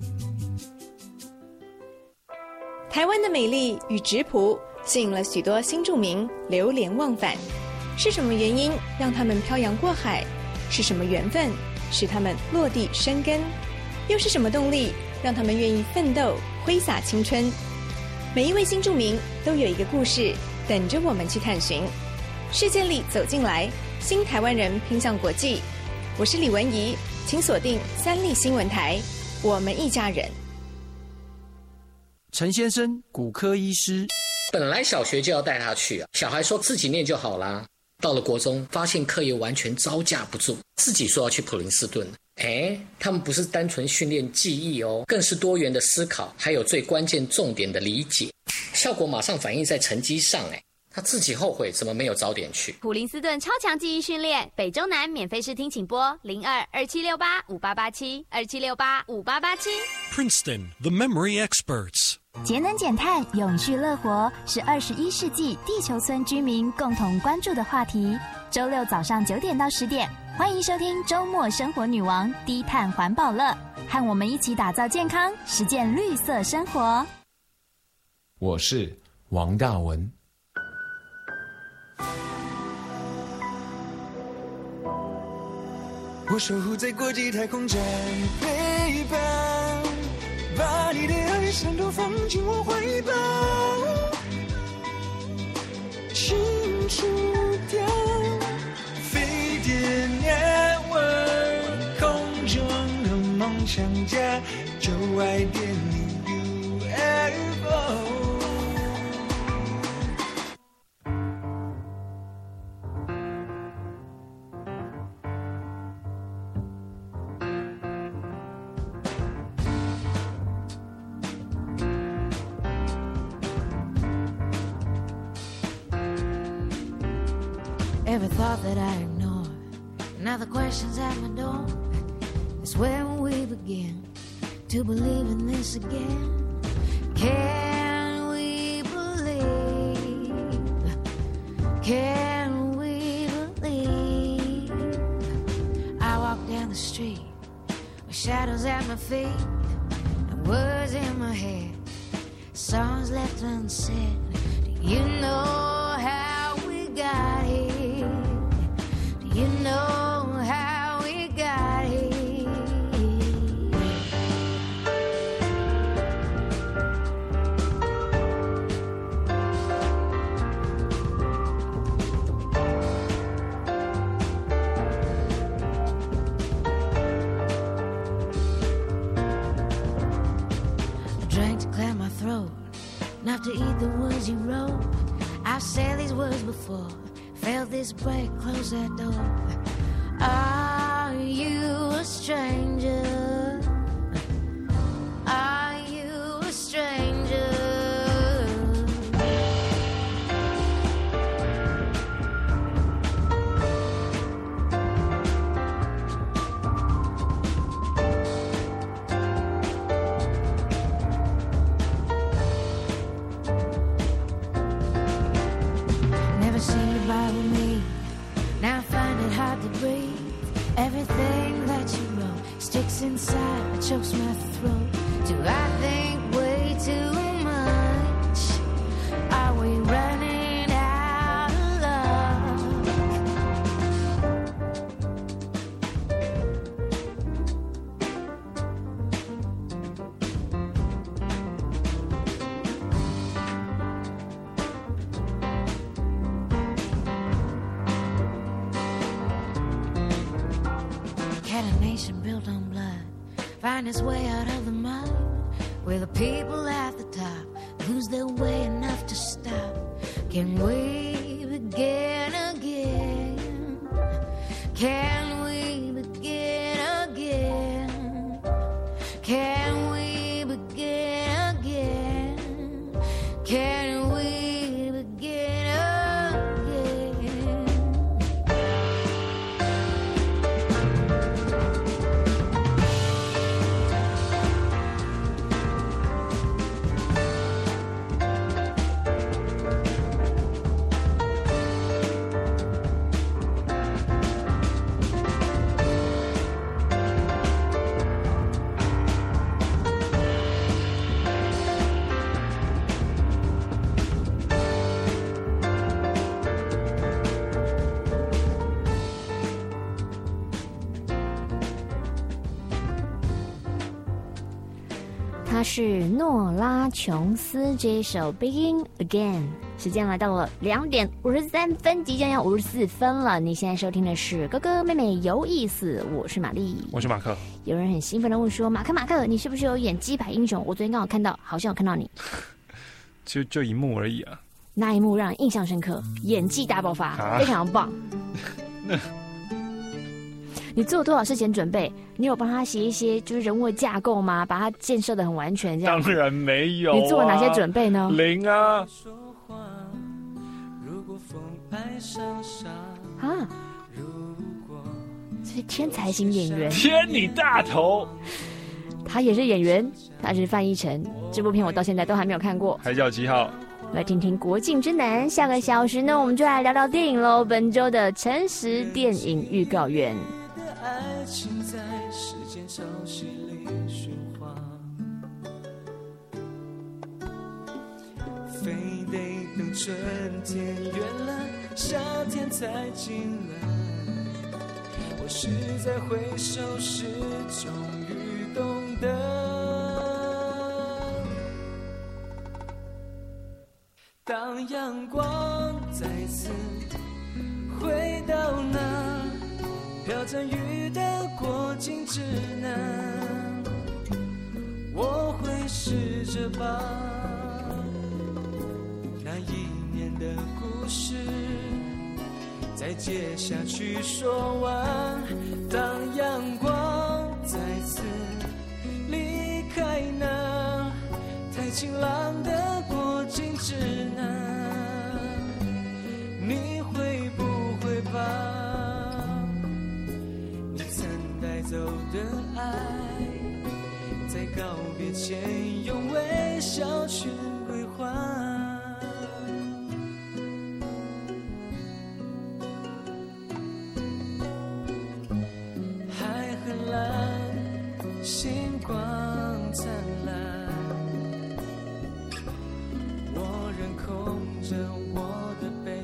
台湾的美丽与质朴吸引了许多新住民流连忘返，是什么原因让他们漂洋过海？是什么缘分使他们落地生根？又是什么动力让他们愿意奋斗挥洒青春？每一位新住民都有一个故事等着我们去探寻。世界里走进来，新台湾人拼向国际。我是李文怡，请锁定三立新闻台，我们一家人。 陈先生，骨科医师。 本来小学就要带他去啊，小孩说自己念就好啦。到了国中，发现课业完全招架不住，自己说要去普林斯顿。他们不是单纯训练记忆哦，更是多元的思考，还有最关键重点的理解，效果马上反映在成绩上。他自己后悔怎么没有早点去。 普林斯顿超强记忆训练，北中南免费试听，请拨02-2768-5887，2768-5887。 Princeton, the memory experts. 节能减碳、永续乐活是21世纪地球村居民共同关注的话题。周六早上9点到10点，欢迎收听周末生活女王低碳环保乐，和我们一起打造健康，实践绿色生活。 我是王大文。 我守护在国际太空站，陪伴，把你的爱闪躲放进我怀抱，清除掉飞碟 network， 空中的梦想家，就爱点你 UFO。 Every thought that I ignore, now the questions at my door. It's when we begin to believe in this again. Can we believe? Can we believe? I walk down the street with shadows at my feet and words in my head, songs left unsaid. Do you know how we got here? You know how we got here. throat, not to eat the words you wrote. I've said these words before, felt this break, close that door. Are you a stranger? Are you a stranger? Never seen you bother me. Now I find it hard to breathe. Everything that you wrote sticks inside, chokes my throat. Do I think way too much? Are we running out of love? Had a nation built on blood, find its way out of the mud, where the people at the top lose their way enough to stop. Can we begin again? Can we begin again? Can we begin again? Can we begin again? 他是诺拉琼斯，这一首 Begin Again。时间来到了2点53分，即将要54分了。你现在收听的是哥哥妹妹有意思，我是玛丽， 我是马克。 有人很兴奋的问说：“马克，你是不是有演鸡排英雄？我昨天刚好看到，好像有看到你。” 就一幕而已啊。 那一幕让人印象深刻，演技大爆发，非常棒。你做了多少事前准备？你有帮他写一些就是人物的架构吗？把他建设得很完全这样？ 当然没有、啊。 你做了哪些准备呢？ 零啊！ 啊！这是天才型演员， 天你大头！ 他也是演员，他是范逸臣。这部片我到现在都还没有看过。 海角七号。 来听听国境之南。下个小时呢，我们就来聊聊电影喽。本周的诚实电影预告院。 爱情在时间潮汐里喧哗，非得等春天远了，夏天才进来。我是在回首时终于懂得，当阳光再次回到那飘着雨的过境之南，我会试着把那一年的故事再接下去说完。当阳光再次离开那太晴朗的过境之南，你会不会怕带走的爱，在告别前用微笑去归还。海很蓝，星光灿烂，我仍空着我的臂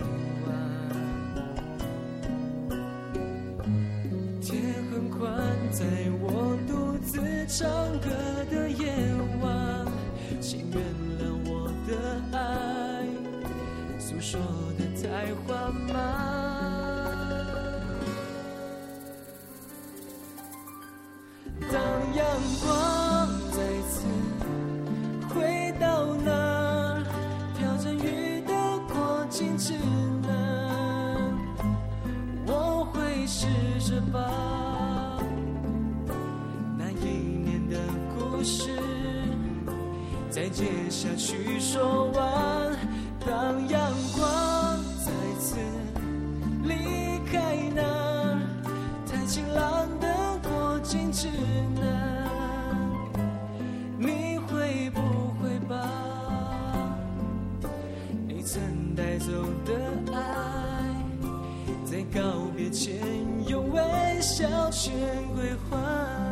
弯，在我独自唱歌的夜晚，请原谅我的爱诉说的太缓慢。当阳光再次回到再接下去说完，当阳光再次离开那太晴朗的过境之南，你会不会把你曾带走的爱，在告别前用微笑全归还？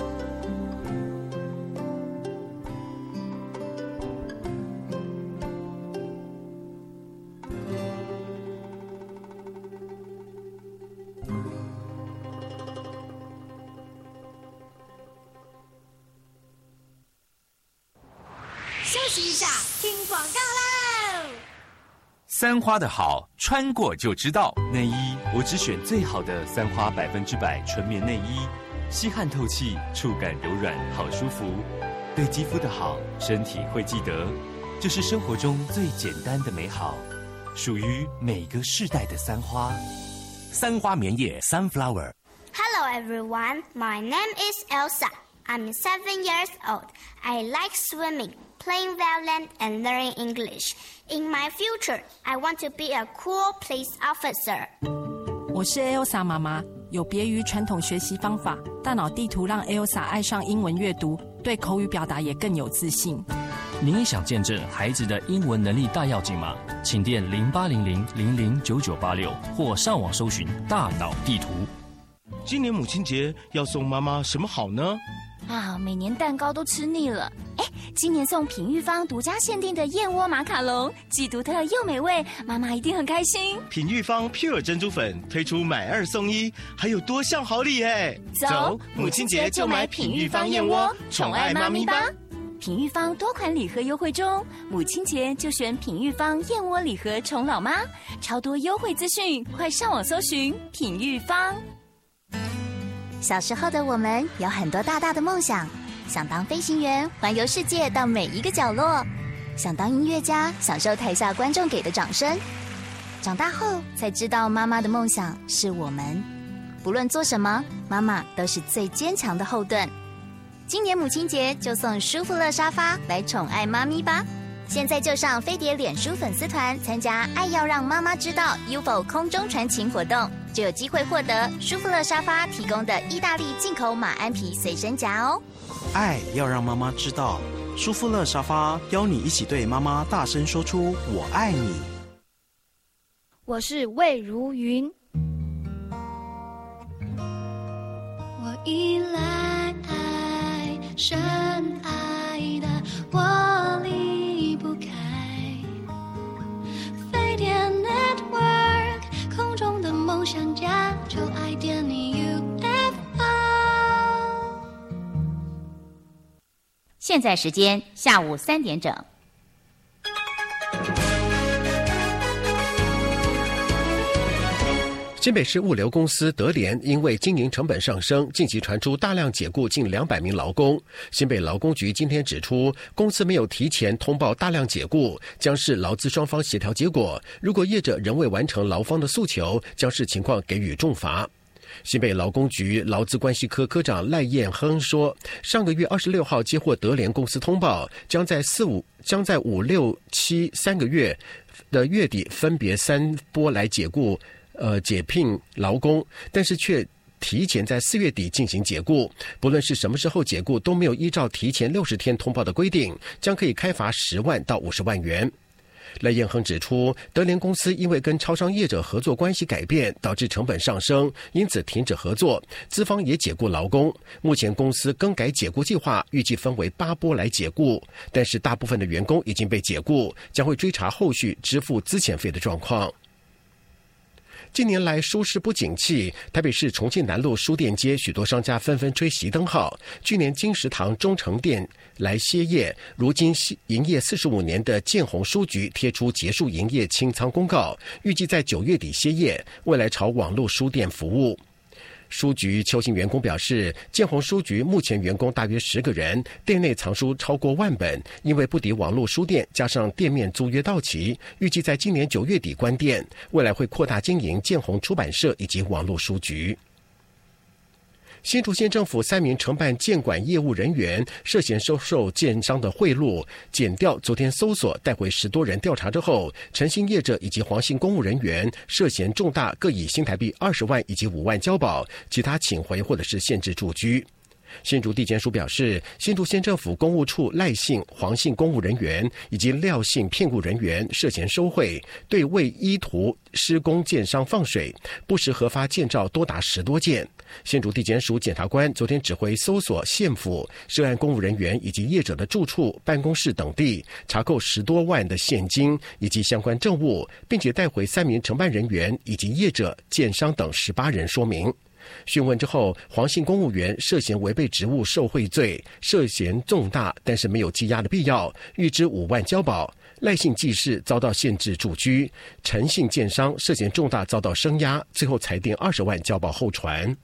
休息一下，听广告喽！ 三花的好，穿过就知道。内衣我只选最好的三花100%纯棉内衣，吸汗透气，触感柔软，好舒服。对肌肤的好，身体会记得，这是生活中最简单的美好，属于每个世代的三花。三花棉叶 Sunflower。 Hello everyone, my name is Elsa. I'm 7 years old. I like swimming, playing violin, and learning English. In my future, I want to be a cool police officer. 我是 Elsa 妈妈，有别于传统学习方法，大脑地图让 Elsa 爱上英文阅读，对口语表达也更有自信。 您也想见证孩子的英文能力大跃进吗？请电0800009986或上网搜寻大脑地图。 今年母亲节要送妈妈什么好呢？ 每年蛋糕都吃腻了。今年送品玉坊独家限定的燕窝马卡龙，既独特又美味，妈妈一定很开心。 品玉坊 Pure 珍珠粉推出买2送1，还有多项好礼耶！ 走，母亲节就买品玉坊燕窝，宠爱妈咪吧！品玉坊多款礼盒优惠中，母亲节就选品玉坊燕窝礼盒宠老妈，超多优惠资讯，快上网搜寻品玉坊。 小时候的我们有很多大大的梦想，想当飞行员，环游世界到每一个角落；想当音乐家，享受台下观众给的掌声。长大后才知道，妈妈的梦想是我们，不论做什么，妈妈都是最坚强的后盾。今年母亲节就送舒芙乐沙发来宠爱妈咪吧！现在就上飞碟脸书粉丝团参加爱要让妈妈知道 UFO 空中传情活动，就有机会获得舒芙乐沙发提供的意大利进口马鞍皮随身夹哦。 爱要让妈妈知道，舒芙乐沙发邀你一起对妈妈大声说出我爱你。 我是魏如云。 我依赖深爱的我离不开飞碟 Network 空中的梦想家，就爱点你 UFO。 现在时间下午3点整。 新北市物流公司德联因为经营成本上升，近期传出大量解雇近200名劳工。新北劳工局今天指出，公司没有提前通报大量解雇，将视劳资双方协调结果。如果业者仍未完成劳方的诉求，将视情况给予重罚。新北劳工局劳资关系科科长赖彦亨说，上个月26号接获德联公司通报，将在5、6、7 3个月的月底分别3波来解聘劳工，但是却提前在4月底进行解雇。不论是什么时候解雇，都没有依照提前60天通报的规定，将可以开罚10万到50万元。赖彦亨指出，德联公司因为跟超商业者合作关系改变，导致成本上升，因此停止合作，资方也解雇劳工。目前公司更改解雇计划，预计分为8波来解雇，但是大部分的员工已经被解雇，将会追查后续支付资遣费的状况。近年来书市不景气，台北市重庆南路书店街许多商家纷纷吹熄灯号。去年金石堂中诚店来歇业，如今营业45年的建宏书局贴出结束营业清仓公告，预计在9月底歇业，未来朝网络书店服务。书局邱姓员工表示，建宏书局目前员工大约10个人，店内藏书超过10000本，因为不敌网络书店，加上店面租约到期，预计在今年9月底关店，未来会扩大经营建宏出版社以及网络书局。 新竹县政府3名承办建管业务人员涉嫌收受建商的贿赂，检调昨天搜索带回10多人调查之后，诚信业者以及黄姓公务人员涉嫌重大，各以新台币20万以及5万交保，其他请回或者是限制住居。新竹地检署表示，新竹县政府公务处赖姓、黄姓公务人员以及廖姓骗雇人员涉嫌收贿，对未依图施工建商放水，不实核发建照多达10多件。新竹地检署检察官昨天指挥搜索县府涉案公务人员以及业者的住处、办公室等地，查扣10多万的现金以及相关证物，并且带回3名承办人员以及业者、建商等18人说明。讯问之后，黄姓公务员涉嫌违背职务受贿罪，涉嫌重大，但是没有羁押的必要，预支5万交保。赖姓技士遭到限制住居，陈姓建商涉嫌重大遭到声押，最后裁定20万交保候传。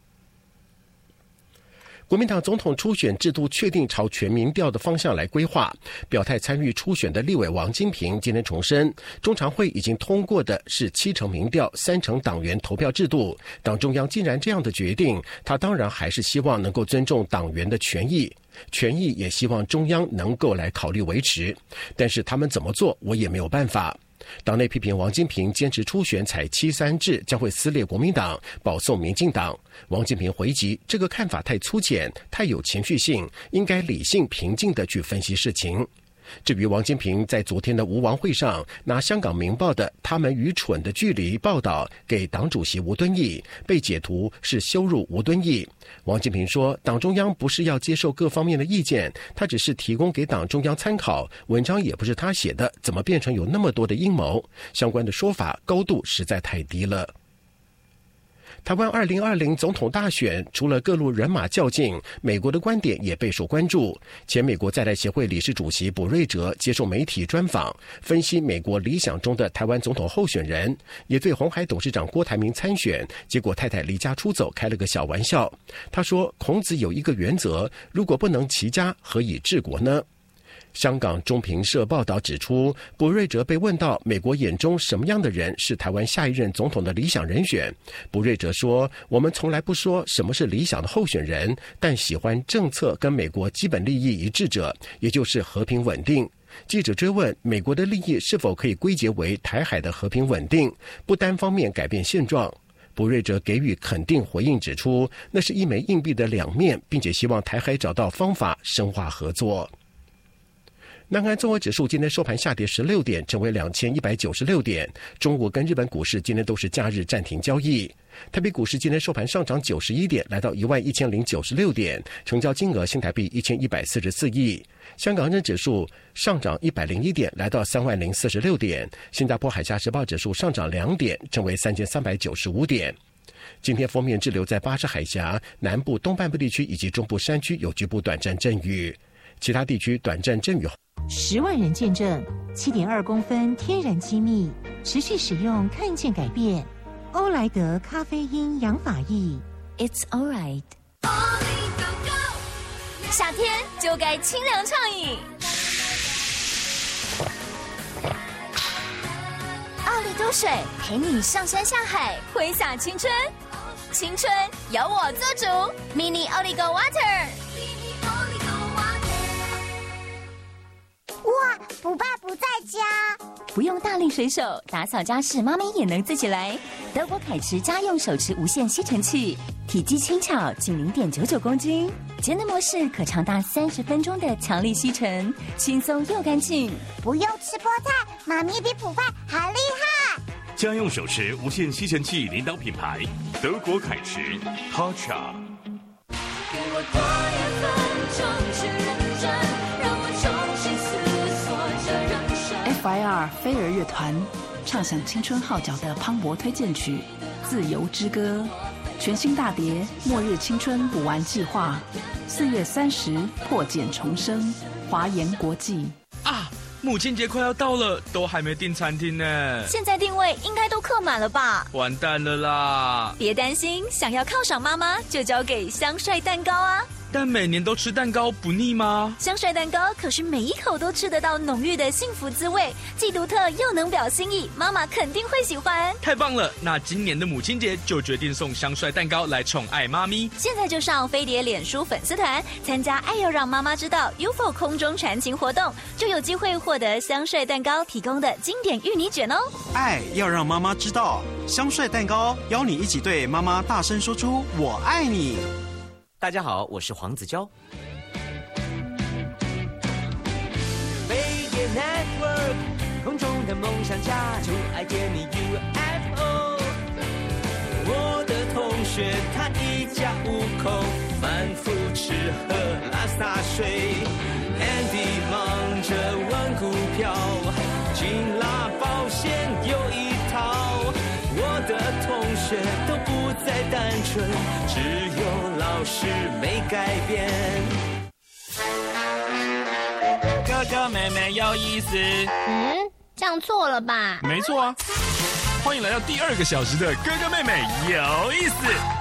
国民党总统初选制度确定朝全民调的方向来规划，表态参与初选的立委王金平今天重申，中常会已经通过的是70%民调、30%党员投票制度。党中央既然这样的决定，他当然还是希望能够尊重党员的权益，也希望中央能够来考虑维持。但是他们怎么做，我也没有办法。党内批评王金平坚持初选采7-3制将会撕裂国民党，保送民进党。王金平回击，这个看法太粗浅，太有情绪性，应该理性平静地去分析事情。至于王金平在昨天的吴王会上拿香港明报的他们愚蠢的距离报道给党主席吴敦义，被解读是羞辱吴敦义。王金平说，党中央不是要接受各方面的意见，他只是提供给党中央参考，文章也不是他写的，怎么变成有那么多的阴谋？相关的说法高度实在太低了。台湾2020总统大选，除了各路人马较劲，美国的观点也备受关注。前美国在台协会理事主席卜瑞哲接受媒体专访，分析美国理想中的台湾总统候选人，也对鸿海董事长郭台铭参选结果太太离家出走开了个小玩笑。他说，孔子有一个原则，如果不能齐家，何以治国呢？香港中评社报道指出，卜瑞哲被问到美国眼中什么样的人是台湾下一任总统的理想人选，卜瑞哲说，我们从来不说什么是理想的候选人，但喜欢政策跟美国基本利益一致者，也就是和平稳定。记者追问美国的利益是否可以归结为台海的和平稳定，不单方面改变现状，卜瑞哲给予肯定回应，指出那是一枚硬币的2面，并且希望台海找到方法深化合作。南韩综合指数今天收盘下跌16点，成为2196点。中国跟日本股市今天都是假日暂停交易。台北股市今天收盘上涨91点，来到11096点，成交金额新台币1144亿。香港恒生指数上涨101点，来到30046点。新加坡海峡时报指数上涨2点，成为3395点。今天锋面滞留在巴士海峡南部东半部地区以及中部山区有局部短暂阵雨，其他地区短暂阵雨。 10万人见证7.2公分天然机密，持续使用看见改变。欧莱德咖啡因养发液 It's alright。 夏天就该清凉畅饮，奥利多水陪你上山下海，挥洒青春，青春由我做主。 Mini Oligo Water。 哇，不爸不在家， 不用大力水手，打扫家事妈咪也能自己来。德国凯驰家用手持无线吸尘器，体积轻巧，仅0.99公斤，节能模式可长达30分钟的强力吸尘，轻松又干净。 不用吃菠菜，妈咪比普爸还厉害。 家用手持无线吸尘器领导品牌德国凯驰 Karcher。 给我多1分钟去认真，让我重新思索这人生。 FIR 飞儿乐团唱响青春号角的磅礴推荐曲《自由之歌》，全新大碟《末日青春补完计划》，4月30破茧重生，华研国际。 啊，母亲节快要到了，都还没订餐厅呢。 现在定位应该都客满了吧？ 完蛋了啦！ 别担心，想要犒赏妈妈，就交给香帅蛋糕啊！ 但每年都吃蛋糕不腻吗？ 香帅蛋糕可是每一口都吃得到浓郁的幸福滋味，既独特又能表心意，妈妈肯定会喜欢。 太棒了！那今年的母亲节就决定送香帅蛋糕来宠爱妈咪。 现在就上飞碟脸书粉丝团参加爱要让妈妈知道 UFO 空中传情活动，就有机会获得香帅蛋糕提供的经典芋泥卷哦。 爱要让妈妈知道，香帅蛋糕邀你一起对妈妈大声说出我爱你。 大家好，我是黄子佼。飞碟 Network， 空中的梦想家，就爱点你 UFO。我的同学他一家5口，反复吃喝拉撒睡。Andy 忙着玩股票，金拉保险有一套。我的同学都不再单纯，只有老师没改变。 哥哥妹妹有意思。 这样错了吧？ 没错啊。欢迎来到第2个小时的哥哥妹妹有意思。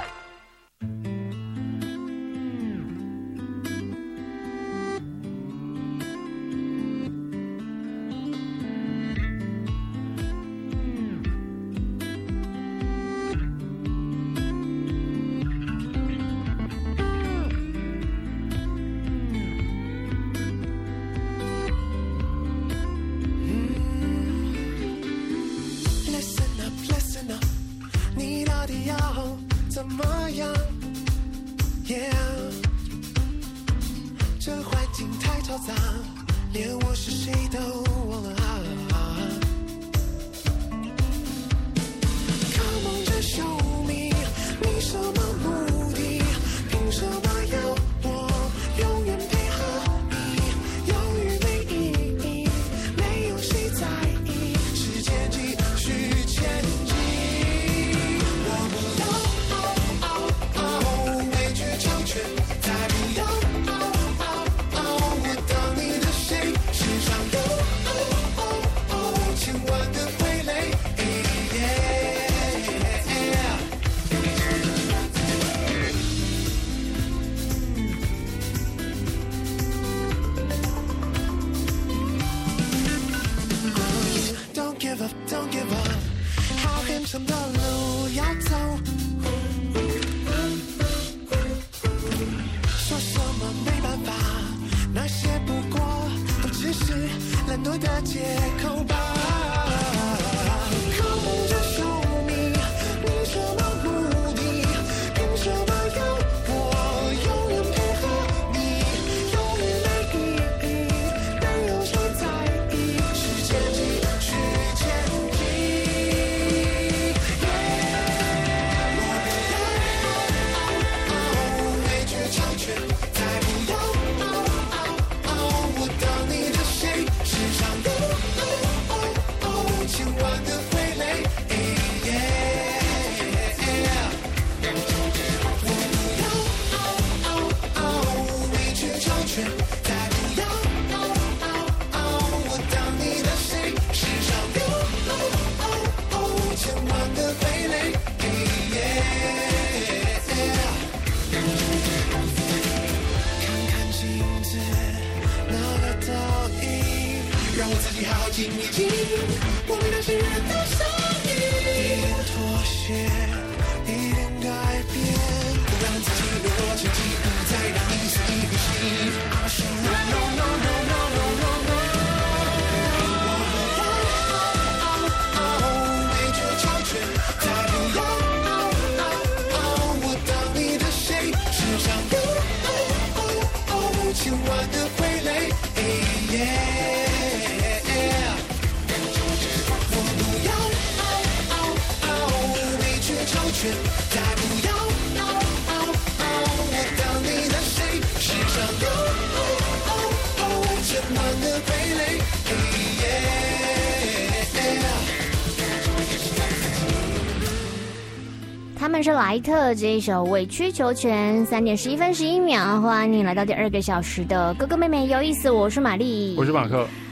他们是莱特这一首委曲求全，3点11分11秒，欢迎你来到第2个小时的哥哥妹妹有意思，我是玛丽， 我是马克。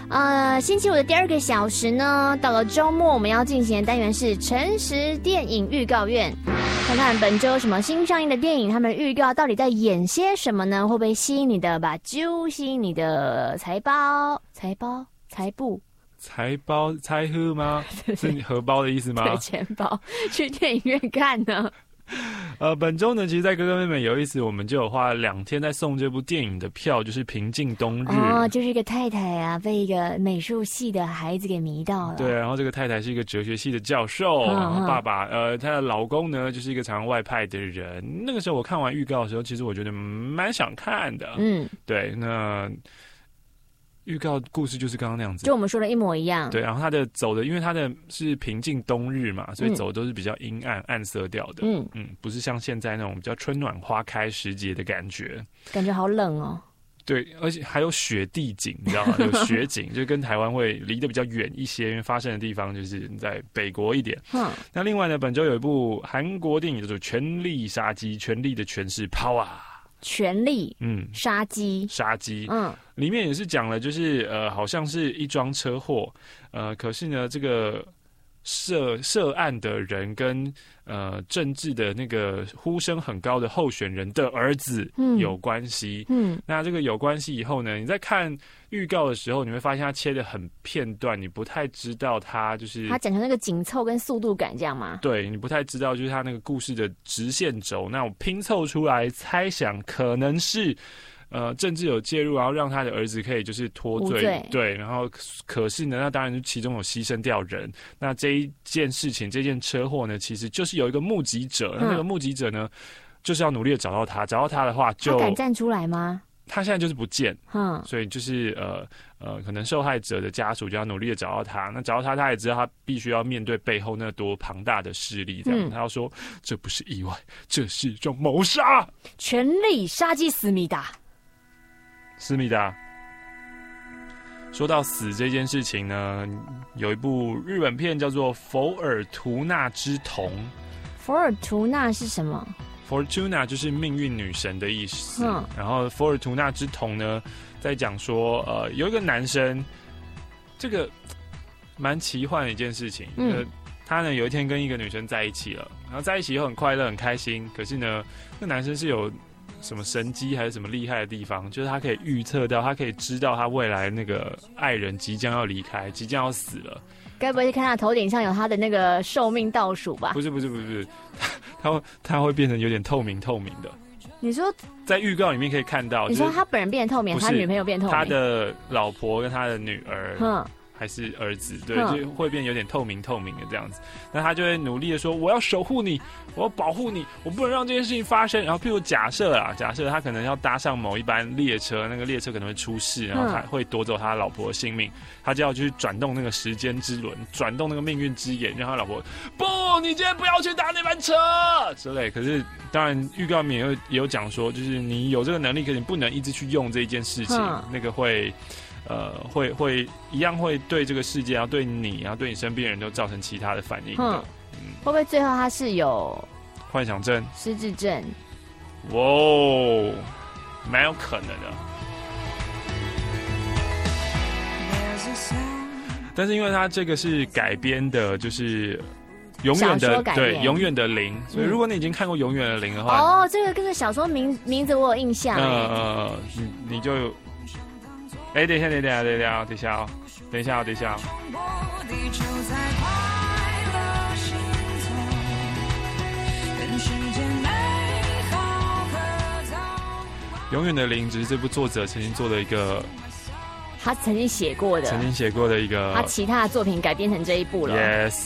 星期五的第2个小时呢，到了周末，我们要进行的单元是诚实电影预告院，看看本周有什么新上映的电影，他们的预告到底在演些什么呢？会不会吸引你的吧？就吸引你的财布？ 财包财荷吗？是你荷包的意思吗？ 对，钱包去电影院看呢。 本周呢，其实在哥哥妹妹有意思，我们就有花2天在送这部电影的票，就是《平静冬日》。 就是一个太太啊，被一个美术系的孩子给迷到了。 对，然后这个太太是一个哲学系的教授，然后爸爸她的老公呢就是一个常外派的人。那个时候我看完预告的时候，其实我觉得蛮想看的。对，那预告故事就是刚刚那样子， 就我们说的一模一样。 对，然后他的走的，因为他的是平静冬日嘛，所以走的都是比较阴暗、暗色调的。不是像现在那种比较春暖花开时节的感觉， 感觉好冷哦。 对，而且还有雪地景，你知道吗？有雪景，就跟台湾会离得比较远一些，因为发生的地方就是在北国一点。那另外呢，本周有一部韩国电影叫做《权力杀机》，权力的权是 power。 权力，杀机， 里面也是讲了，就是好像是一桩车祸，可是呢，这个涉案的人跟政治的那个呼声很高的候选人的儿子有关系。那这个有关系以后呢，你在看预告的时候，你会发现他切得很片段，你不太知道他就是他讲成那个紧凑跟速度感这样吗？ 对，你不太知道就是他那个故事的直线轴。那我拼凑出来猜想，可能是政治有介入，然后让他的儿子可以就是脱罪，对，然后可是呢，那当然其中有牺牲掉人。那这一件事情，这件车祸呢，其实就是有一个目击者，那个目击者呢，就是要努力的找到他，找到他的话就， 他敢站出来吗？ 他现在就是不见，所以就是可能受害者的家属就要努力的找到他。那找到他，他也知道他必须要面对背后那多庞大的势力，这样他要说这不是意外，这是一种谋杀。 权力杀机思密达。 说到死这件事情呢，有一部日本片叫做《佛尔图娜之瞳》。 佛尔图娜是什么 ？Fortuna 就是命运女神的意思。然后佛尔图娜之瞳呢，在讲说有一个男生，这个蛮奇幻的一件事情。他呢有一天跟一个女生在一起了，然后在一起以后很快乐很开心。可是呢，那男生是有什么神机还是什么厉害的地方，就是他可以预测到，他可以知道他未来那个爱人即将要离开，即将要死了。 该不会是看他头顶上有他的那个寿命倒数吧？ 不是，他会变成有点透明的。 你说在预告里面可以看到， 你说他本人变透明，他女朋友变透明， 他的老婆跟他的女儿，还是儿子，对，就会变有点透明的这样子。那他就会努力的说：“我要守护你，我要保护你，我不能让这件事情发生。”然后，譬如假设他可能要搭上某一班列车，那个列车可能会出事，然后他会夺走他老婆的性命，他就要去转动那个时间之轮，转动那个命运之眼，让他老婆不，你今天不要去搭那班车之类。可是，当然预告里面也有讲说，就是你有这个能力，可是你不能一直去用这一件事情，那个会一样会对这个世界，然后对你，然后对你身边的人都造成其他的反应的。 会不会最后他是有幻想症、 失智症？ 哇，蛮有可能的。但是因为他这个是改编的，就是永远的对永远的零，所以如果你已经看过永远的零的话， 这个小说名字我有印象。 你就。等一下。永远的零只是这部作者曾经做的一个， 他曾经写过的一个， 他其他的作品改编成这一部了。 Yes。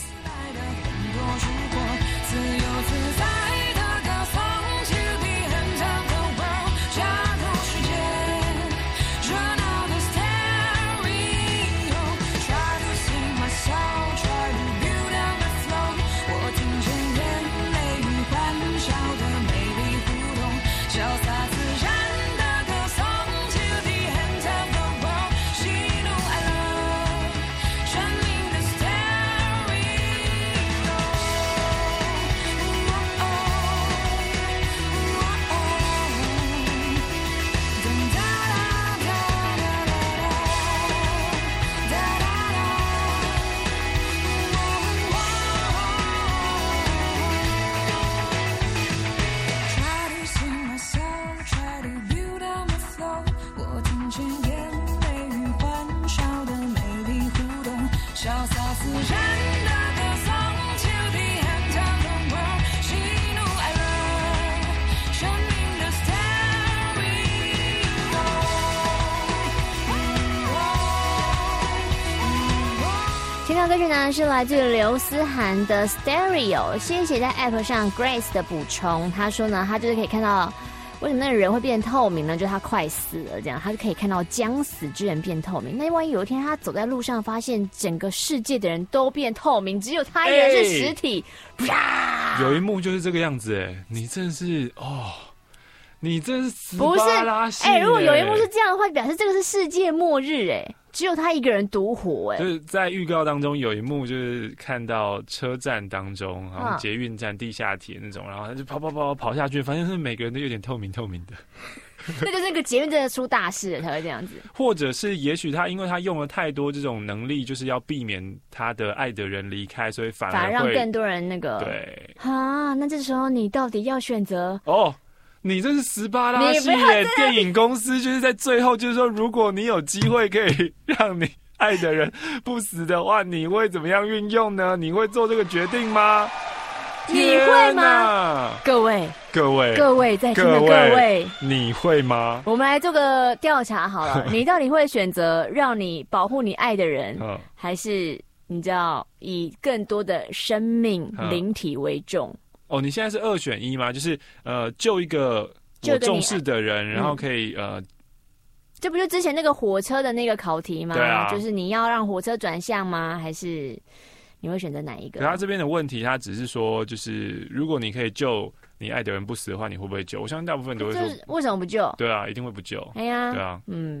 潇洒自然的歌颂，秋地和他融合，喜怒哀乐，生命的 stereo。 听到歌曲呢是来自刘思涵的 Stereo， 谢谢在 App 上 Grace 的补充。他说呢，他就是可以看到为什么那个人会变透明呢？就是他快死了，这样他就可以看到将死之人变透明。那万一有一天他走在路上，发现整个世界的人都变透明，只有他一人是实体， 有一幕就是这个样子哎，你真是哦。你真是死巴拉西！ 如果有一幕是这样的话，表示这个是世界末日只有他一个人独活就是在预告当中有一幕，就是看到车站当中，然后捷运站、地下铁那种，然后他就跑下去，发现是每个人都有点透明的。 那就是那个捷运真的出大事了才会这样子。 或者是也许他因为他用了太多这种能力，就是要避免他的爱的人离开，所以反而让更多人那个对那这时候你到底要选择你这是斯巴拉系列电影公司，就是在最后就是说，如果你有机会可以让你爱的人不死的话，你会怎么样运用呢？你会做这个决定吗？ 你会吗？各位在听的各位， 你会吗？ 我们来做个调查好了，你到底会选择让你保护你爱的人，还是你知道以更多的生命灵体为重？ 你现在是2选1吗？就是救一个我重视的人，然后可以这不就之前那个火车的那个考题吗？ 对啊， 就是你要让火车转向吗？还是你会选择哪一个？ 可他这边的问题，他只是说，就是如果你可以救你爱的人不死的话，你会不会救？我相信大部分都会说， 为什么不救？ 对啊，一定会不救。 哎呀， 对啊，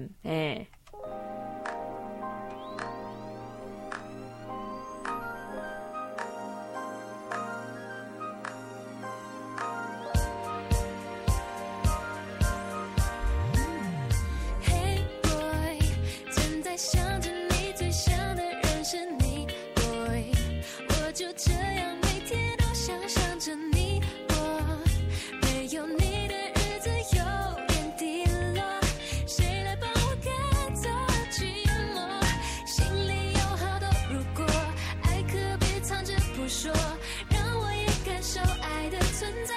就这样每天都想象着你，我没有你的日子有点低落，谁来帮我赶走寂寞？心里有好多如果，爱可别藏着不说，让我也感受爱的存在。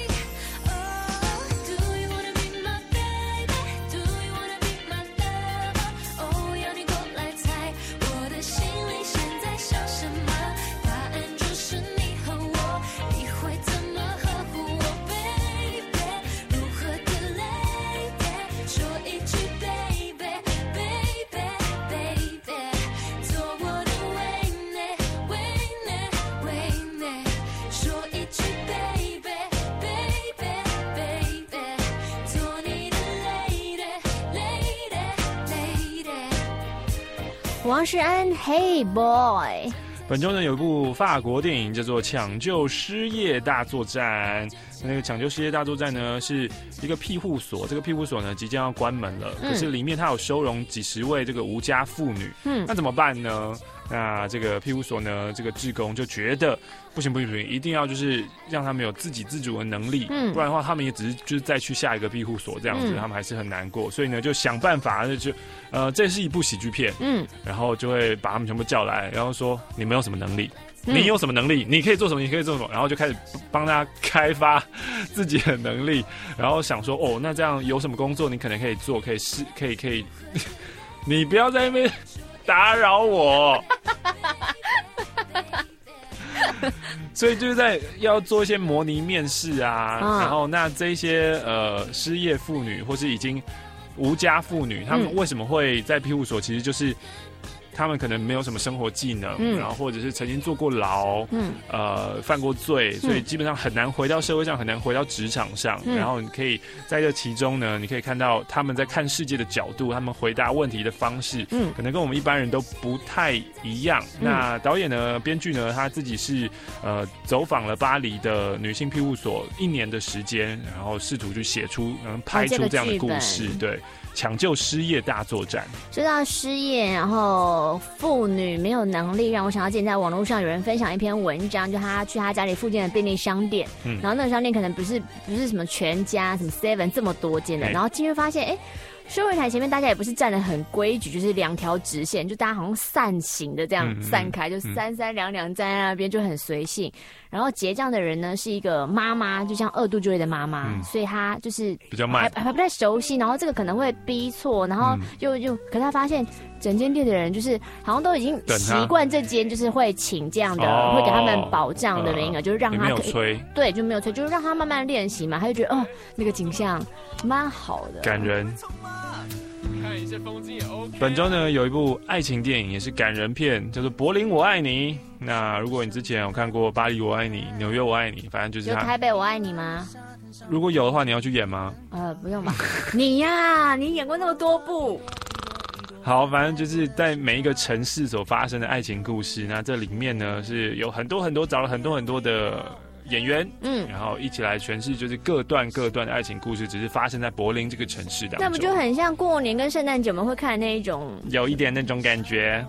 王世安 Hey Boy。 本周呢有一部法国电影叫做《抢救失业大作战》。那个抢救失业大作战呢是一个庇护所，这个庇护所呢即将要关门了，可是里面它有收容几十位这个无家妇女，那怎么办呢？那这个庇护所呢，这个志工就觉得不行，一定要就是让他们有自给自足的能力，不然的话他们也只是就是再去下一个庇护所这样子，他们还是很难过，所以呢就想办法就这是一部喜剧片，然后就会把他们全部叫来，然后说你们有什么能力？你有什么能力？你可以做什么？你可以做什么？然后就开始帮他开发自己的能力，然后想说那这样有什么工作你可能可以做，可以，你不要在那边打扰我。所以就是要做一些模拟面试啊，然后那这些失业妇女或是已经无家妇女，她们为什么会在庇护所？其实就是他们可能没有什么生活技能，然后或者是曾经坐过牢，犯过罪，所以基本上很难回到社会上，很难回到职场上。然后你可以在这其中呢，你可以看到他们在看世界的角度，他们回答问题的方式，可能跟我们一般人都不太一样。那导演呢，编剧呢，他自己是走访了巴黎的女性庇护所1年的时间，然后试图去写出拍出这样的故事，对。抢救失业大作战。 说到失业，然后妇女没有能力，让我想到之前在网络上有人分享一篇文章，就他去他家里附近的便利商店，然后那个商店可能不是什么全家、什么 Seven 这么多间的，然后进去发现， 收银台前面大家也不是站得很规矩，就是2条直线，就大家好像散形的这样散开，就3、3、2、2站在那边就很随性。然后结账的人呢是一个妈妈，就像2度就业的妈妈，所以她就是比较慢， 还不太熟悉，然后这个可能会逼错，然后可是她发现整间店的人就是好像都已经习惯这间就是会请这样的，会给他们保障的名额，就是让他没有催， 对，就没有催，就是让他慢慢练习嘛，他就觉得那个景象蛮好的， 感人。看一下风景也 OK。本周呢有一部爱情电影，也是感人片，叫做《柏林我爱你》。那如果你之前有看过《巴黎我爱你》《纽约我爱你》，反正就是有台北我爱你吗？ 如果有的话，你要去演吗？ 不用吧。你呀，你演过那么多部。 好，反正就是在每一个城市所发生的爱情故事。那这里面呢是有很多找了很多的演员，然后一起来诠释，就是各段的爱情故事，只是发生在柏林这个城市当中。 那不就很像过年跟圣诞节我们会看的那一种， 有一点那种感觉。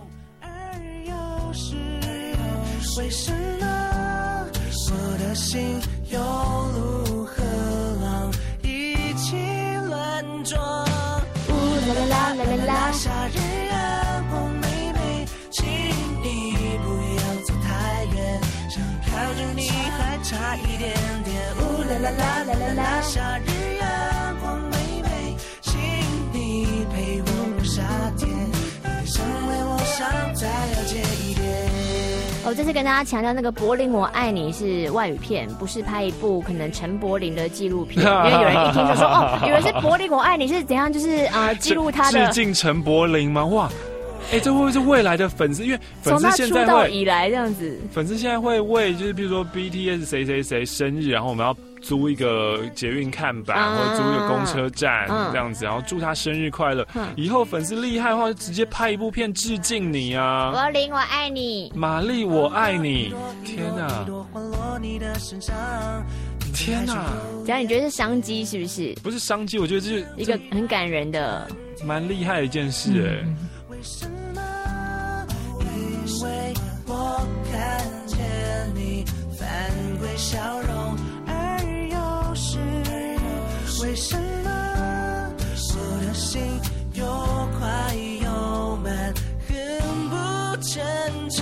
为什么我的心有如河浪一起乱撞？啦啦啦啦啦啦！夏日阳光妹妹，请你不要走太远，想靠着你还差一点点。啦啦啦啦啦啦！夏日阳光妹妹，请你陪我过夏天，你成为我想再了解一点。 这次跟大家强调，那个《柏林我爱你》是外语片，不是拍一部可能陈柏霖的纪录片。因为有人一听就说，以为是《柏林我爱你》是怎样，就是记录他的致敬陈柏霖吗？哇，这会不会是未来的粉丝？因为粉丝现在从他出道以来这样子， 粉丝现在会为就是比如说 BTS 谁生日，然后我们要租一个捷运看板，或者租一个公车站这样子，然后祝他生日快乐。以后粉丝厉害的话，就直接拍一部片致敬你啊！ 柏霖我爱你， 玛丽我爱你。天哪！天哪！ 这样你觉得是商机是不是？ 不是商机，我觉得这是一个很感人的、 蛮厉害的一件事为什么？因为我看见你翻归笑容。为什么我的心又快又慢，很不正常？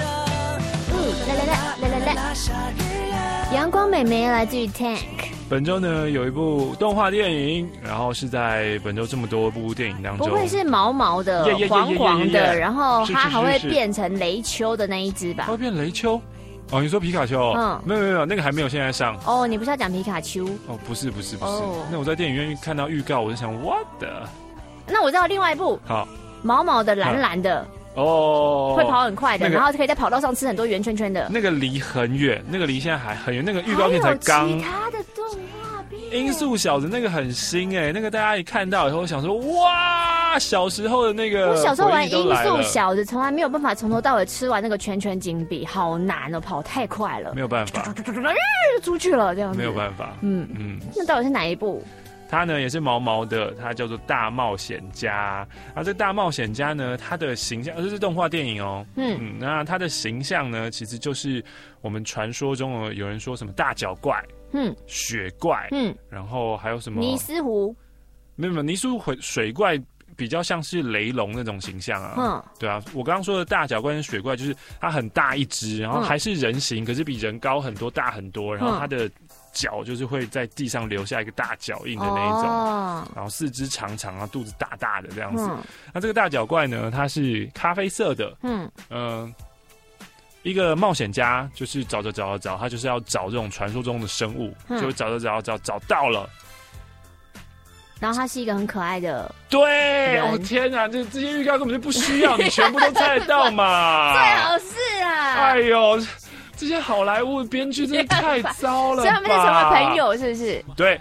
阳光美眉来自于 Tank。 本周呢有一部动画电影，然后是在本周这么多部电影当中， 不会是毛毛的、黄黄的，然后它还会变成雷丘的那一只吧？ 会变雷丘？哦，你说皮卡丘？没有，那个还没有现在上。 哦，你不是要讲皮卡丘？ 哦，不是。那我在电影院看到预告，我就想 what the？ 那我知道另外一部， 好， 毛毛的、蓝蓝的，会跑很快的，然后可以在跑道上吃很多圆圈圈的。 那个离很远，那个离现在还很远，那个预告片才刚。 其他的动画片， 音速小子那个很新那个大家一看到以后想说哇，小时候的那个。 我小时候玩音速小子，从来没有办法从头到尾吃完那个圈圈金币，好难哦，跑太快了， 没有办法， 出去了这样子， 没有办法。 那到底是哪一部？ 它呢也是毛毛的，它叫做大冒险家。这个大冒险家呢，它的形象，这是动画电影哦。那它的形象呢，其实就是我们传说中有人说什么大脚怪，雪怪，然后还有什么尼斯湖， 没有尼斯湖水怪。比较像是雷龙那种形象啊，对啊，我刚刚说的大脚怪跟雪怪，就是它很大一只，然后还是人形，可是比人高很多、大很多，然后它的脚就是会在地上留下一个大脚印的那一种，然后四肢长长啊，肚子大大的这样子。那这个大脚怪呢，它是咖啡色的，一个冒险家就是找，他就是要找这种传说中的生物，就找到了。 然后他是一个很可爱的， 对，哦天哪，这些预告根本就不需要，你全部都猜得到嘛。 最好是啊， 哎呦，这些好莱坞编剧真的太糟了吧， 所以他们就成为朋友，是不是？ 对。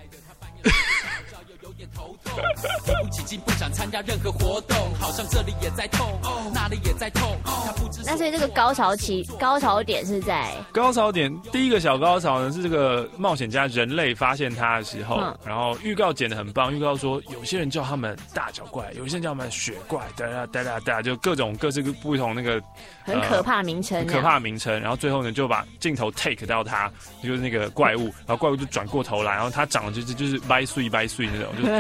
不起劲，不想参加任何活动，好像这里也在痛，那里也在痛。 那所以这个高潮点是在高潮点，第一个小高潮呢是这个冒险家人类发现他的时候，然后预告剪得很棒，预告说有些人叫他们大脚怪，有些人叫他们雪怪，哒，就各式不同那个很可怕的名称， 然后最后呢就把镜头 take 到他，就是那个怪物，然后怪物就转过头来，然后他长得就是歪碎那种，就是丑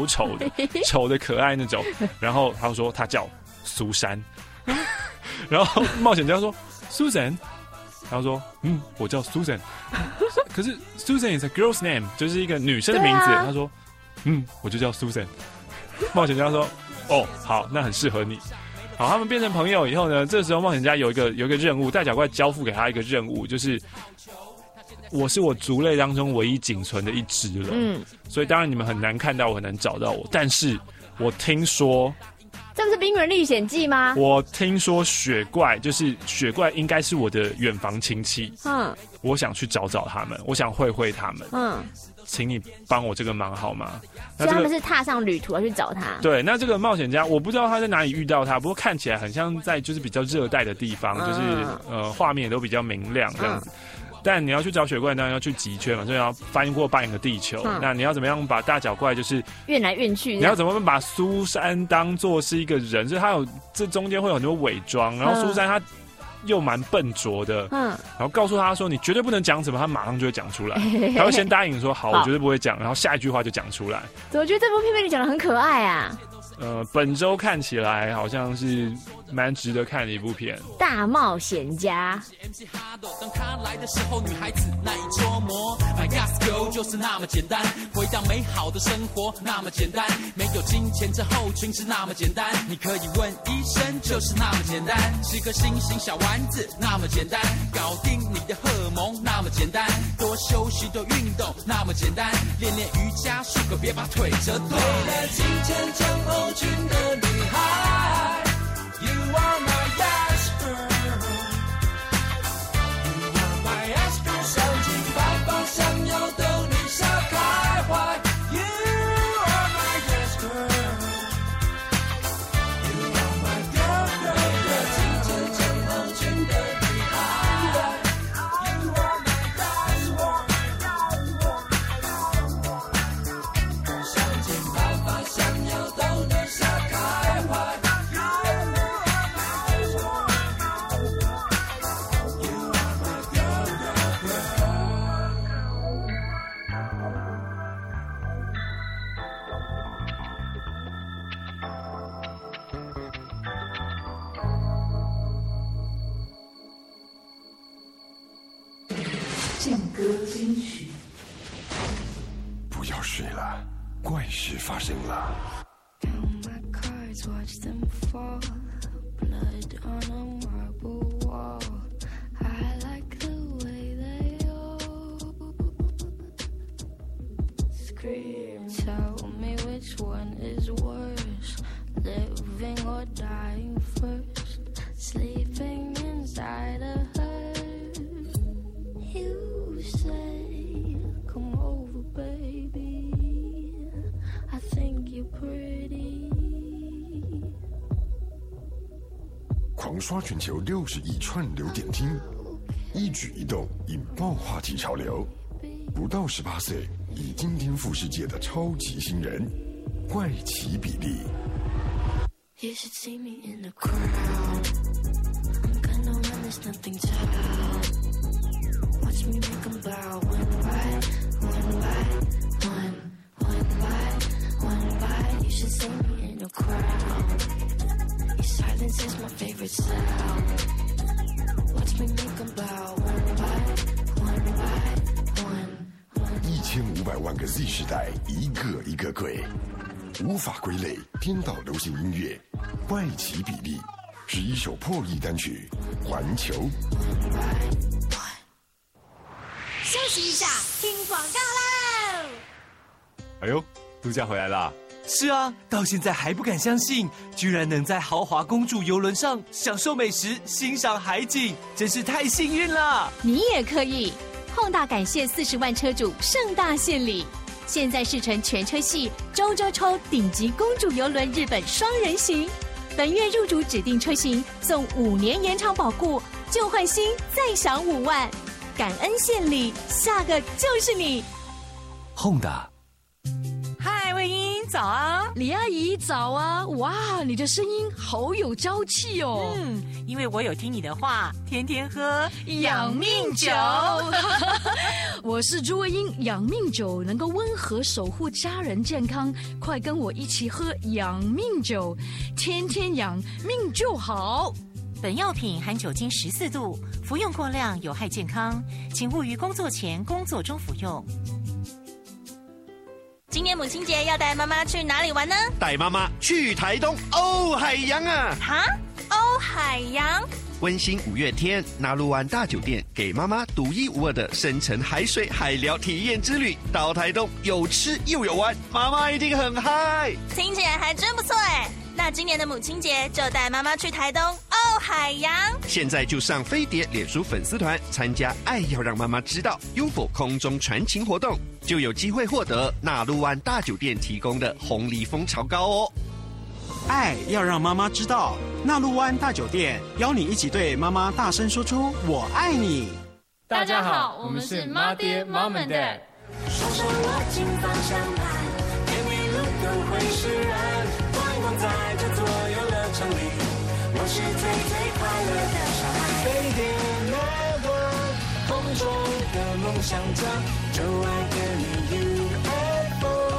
丑的，丑的可爱那种。然后他说他叫苏珊，然后冒险家说 Susan， 他说我叫 Susan， 可是 Susan is a girl's name， 就是一个女生的名字。他说我就叫 Susan。冒险家说哦好，那很适合你。好，他们变成朋友以后呢，这时候冒险家有一个任务，大脚怪交付给他一个任务，就是我是我族类当中唯一仅存的一只了。所以当然你们很难看到我，很难找到我，但是我听说。 这不是《冰原历险记》吗？ 我听说雪怪应该是我的远房亲戚。我想去找他们，我想会他们。请你帮我这个忙好吗？ 所以他们是踏上旅途要去找他。 对，那这个冒险家我不知道他在哪里遇到他，不过看起来很像在就是比较热带的地方，就是画面也都比较明亮这样子。但你要去找雪怪，当然要去极圈嘛，所以要翻过半个地球。那你要怎么样把大脚怪就是运来运去？ 你要怎么把苏珊当作是一个人？所以他有这中间会有很多伪装，然后苏珊她又蛮笨拙的，然后告诉他说你绝对不能讲什么，他马上就会讲出来。他会先答应说好，我绝对不会讲，然后下一句话就讲出来。 我觉得这部片被你讲得很可爱啊。 本周看起来好像是蛮值得看的一部片，《 大冒险家》。 当他来的时候，女孩子难以捉摸。My God's Girl 就是那么简单，回到美好的生活那么简单，没有金钱症候群是那么简单，你可以问医生就是那么简单，是个星星小丸子那么简单，搞定你的荷尔蒙那么简单，多休息多运动那么简单，练练瑜伽术个别把腿折断。为了金钱症候群的女孩 You are my yes girl You are my yes girl 想尽办法想要逗你笑开怀 You are my yes girl You are my girl girl 为了金钱症候群的女孩 You are my yes girl 想尽办法想要逗你笑开怀劲歌金曲。不要睡了，怪事发生了。 Watch them fall, blood on a marble wall. I like the way they all scream. Tell me which one is worse, living or dying first, sleeping inside a hearse. You say, come over, baby. I think you're pretty. 狂刷全球60亿串流点听，一举一动引爆话题潮流。不到18岁已经颠覆世界的超级新人，怪奇比利。 You should see me in the crowd. I'm gonna run, there's nothing to out. Watch me make them bow one by one, one by. You should see me in the crowd.Your silence is my favorite sound. Watch me make them bow one by one. 1500万个 Z 世代，一个一个鬼，无法归类，颠倒流行音乐，怪奇比利，11首破亿单曲，环球。 休息一下，听广告喽！ 哎呦，度假回来啦！是啊，到现在还不敢相信，居然能在豪华公主邮轮上享受美食、欣赏海景，真是太幸运了！ 你也可以！Honda 感谢40万车主盛大献礼，现在试乘全车系周抽顶级公主邮轮日本双人行，本月入主指定车型送5年延长保固，旧换新再享5万，感恩献礼，下个就是你。 Honda。 嗨，魏英， 早啊，李阿姨早啊！哇，你的声音好有朝气哦。 因为我有听你的话，天天喝养命酒。我是朱慧英，养命酒能够温和守护家人健康，快跟我一起喝养命酒，天天养命就好。 本药品含酒精14度，服用过量有害健康，请勿于工作前、工作中服用。 今年母亲节要带妈妈去哪里玩呢？ 带妈妈去台东欧海洋啊！ 哈，欧海洋。 温馨5月天，纳陆湾大酒店给妈妈独一无二的深层海水海疗体验之旅，到台东有吃又有玩，妈妈一定很嗨。 听起来还真不错哎！那今年的母亲节就带妈妈去台东欧海洋。 现在就上飞碟脸书粉丝团参加爱要让妈妈知道 UFO 空中传情活动，就有机会获得纳陆湾大酒店提供的红梨蜂巢糕哦。 爱要让妈妈知道，纳陆湾大酒店邀你一起对妈妈大声说出我爱你。 大家好，我们是妈爹 Mom and Dad。 双手握紧方向盘，天一路都会释然，光光在这座游乐场里，我是最快乐的小孩。飞碟 Network， 空中的梦想家，就爱跟你 UFO。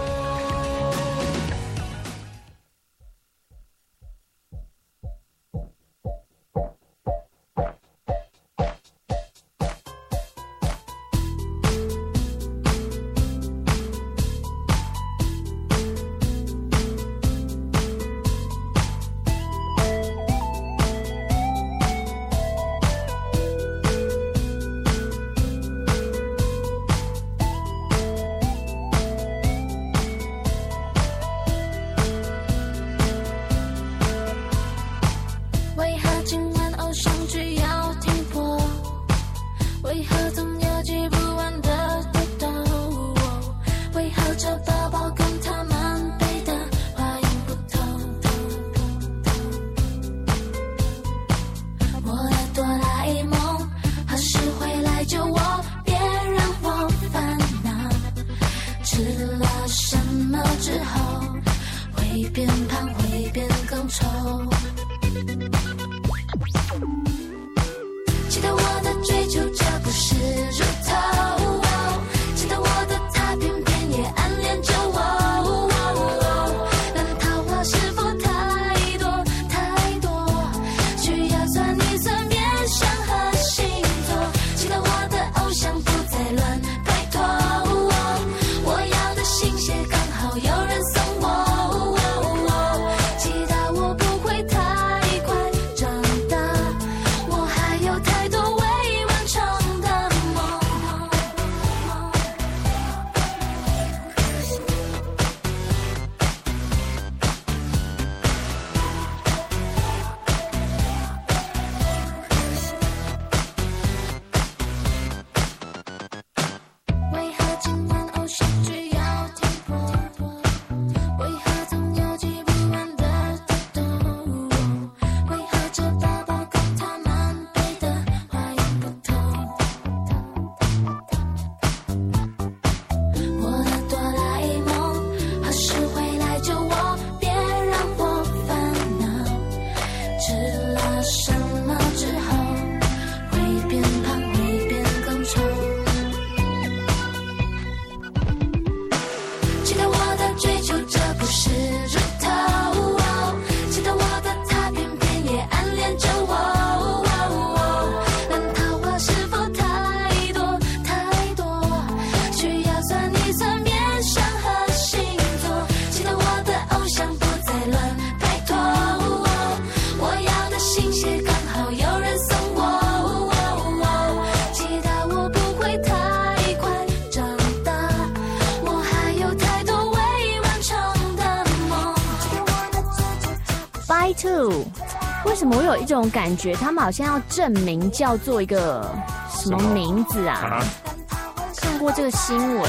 为什么我有一种感觉，他们好像要证明叫做一个什么名字啊？看过这个新闻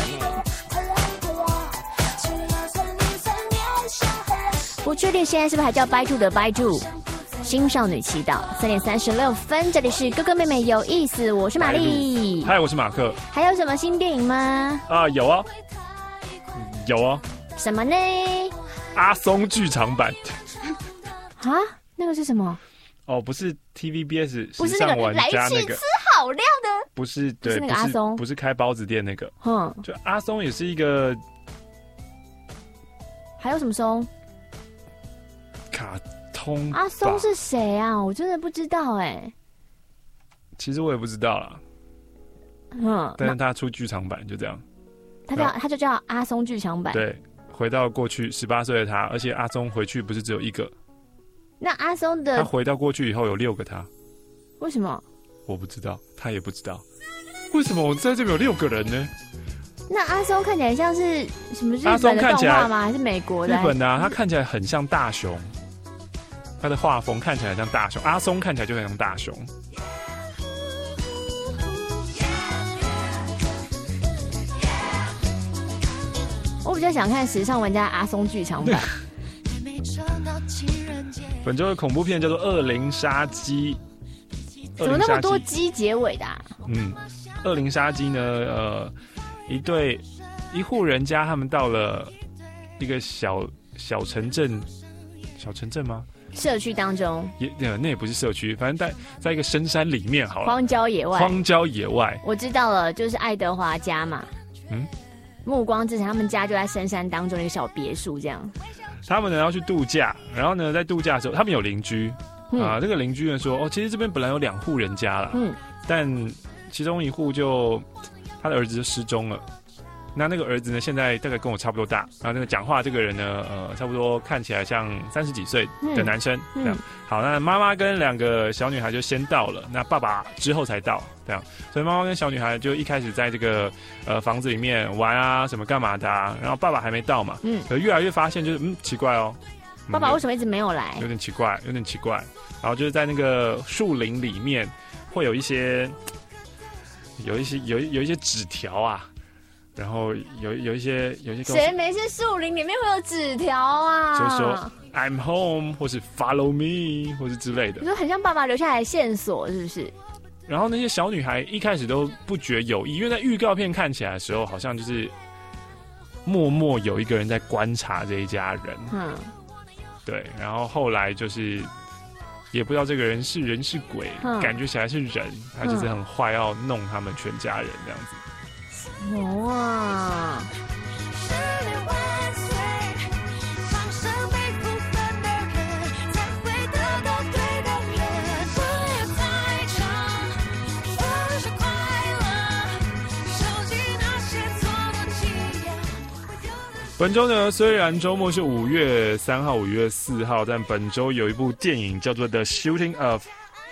不确定现在是不是还叫 By Two 的 By Two。新少女祈祷3点36分，这里是哥哥妹妹有意思，我是玛丽， 嗨，我是马克。 还有什么新电影吗？ 有啊，有啊。 什么呢？ 阿松剧场版。 啊，那个是什么？ 哦，不是 TVBS 不是那个来去吃好料的， 不是，对， 是那个阿松， 不是开包子店那个。就阿松也是一个。 还有什么松？ 卡通。 阿松是谁啊？我真的不知道哎。 其实我也不知道啦。但是他出剧场版就这样。 他就叫阿松剧场版。 对，回到过去18岁的他，而且阿松回去不是只有一个。 那阿松的他回到过去以后有6个他。 为什么？ 我不知道，他也不知道。为什么我在这边有6个人呢？ 那阿松看起来像是什么日本的动画吗？还是美国的？ 日本的啊，他看起来很像大雄，他的画风看起来像大雄。阿松看起来就很像大雄。 我比较想看《时尚玩家》阿松剧场版。 本周的恐怖片叫做《恶灵杀机》。 怎么那么多鸡结尾的？ 恶灵杀机呢？一户人家，他们到了一个小城镇吗？ 社区当中， 那也不是社区，反正在一个深山里面好了。 荒郊野外。我知道了，就是爱德华家嘛。暮光之城，他们家就在深山当中一个小别墅这样。 他们呢要去度假，然后呢在度假的时候，他们有邻居这个邻居呢说，其实这边本来有2户人家了，但其中一户就他的儿子就失踪了。那个儿子呢，现在大概跟我差不多大，然后那个讲话这个人呢，差不多看起来像30几岁的男生，这样。好，那妈妈跟2个小女孩就先到了，那爸爸之后才到，这样。所以妈妈跟小女孩就一开始在这个房子里面玩啊，什么干嘛的啊，然后爸爸还没到嘛，可越来越发现就是奇怪哦， 爸爸为什么一直没有来？ 有点奇怪。然后就是在那个树林里面会有一些纸条啊。然后有一些谁没事树林里面会有纸条啊？ 就是说 I'm home 或是 Follow me 或是之类的。 你说很像爸爸留下来的线索是不是？ 然后那些小女孩一开始都不觉有意，因为在预告片看起来的时候，好像就是默默有一个人在观察这一家人。对。然后后来就是也不知道这个人是人是鬼，感觉起来是人，他就是很坏，要弄他们全家人这样子。 哇！ 本周呢，虽然周末是5月3号、5月4号，但本周有一部电影叫做《The Shooting of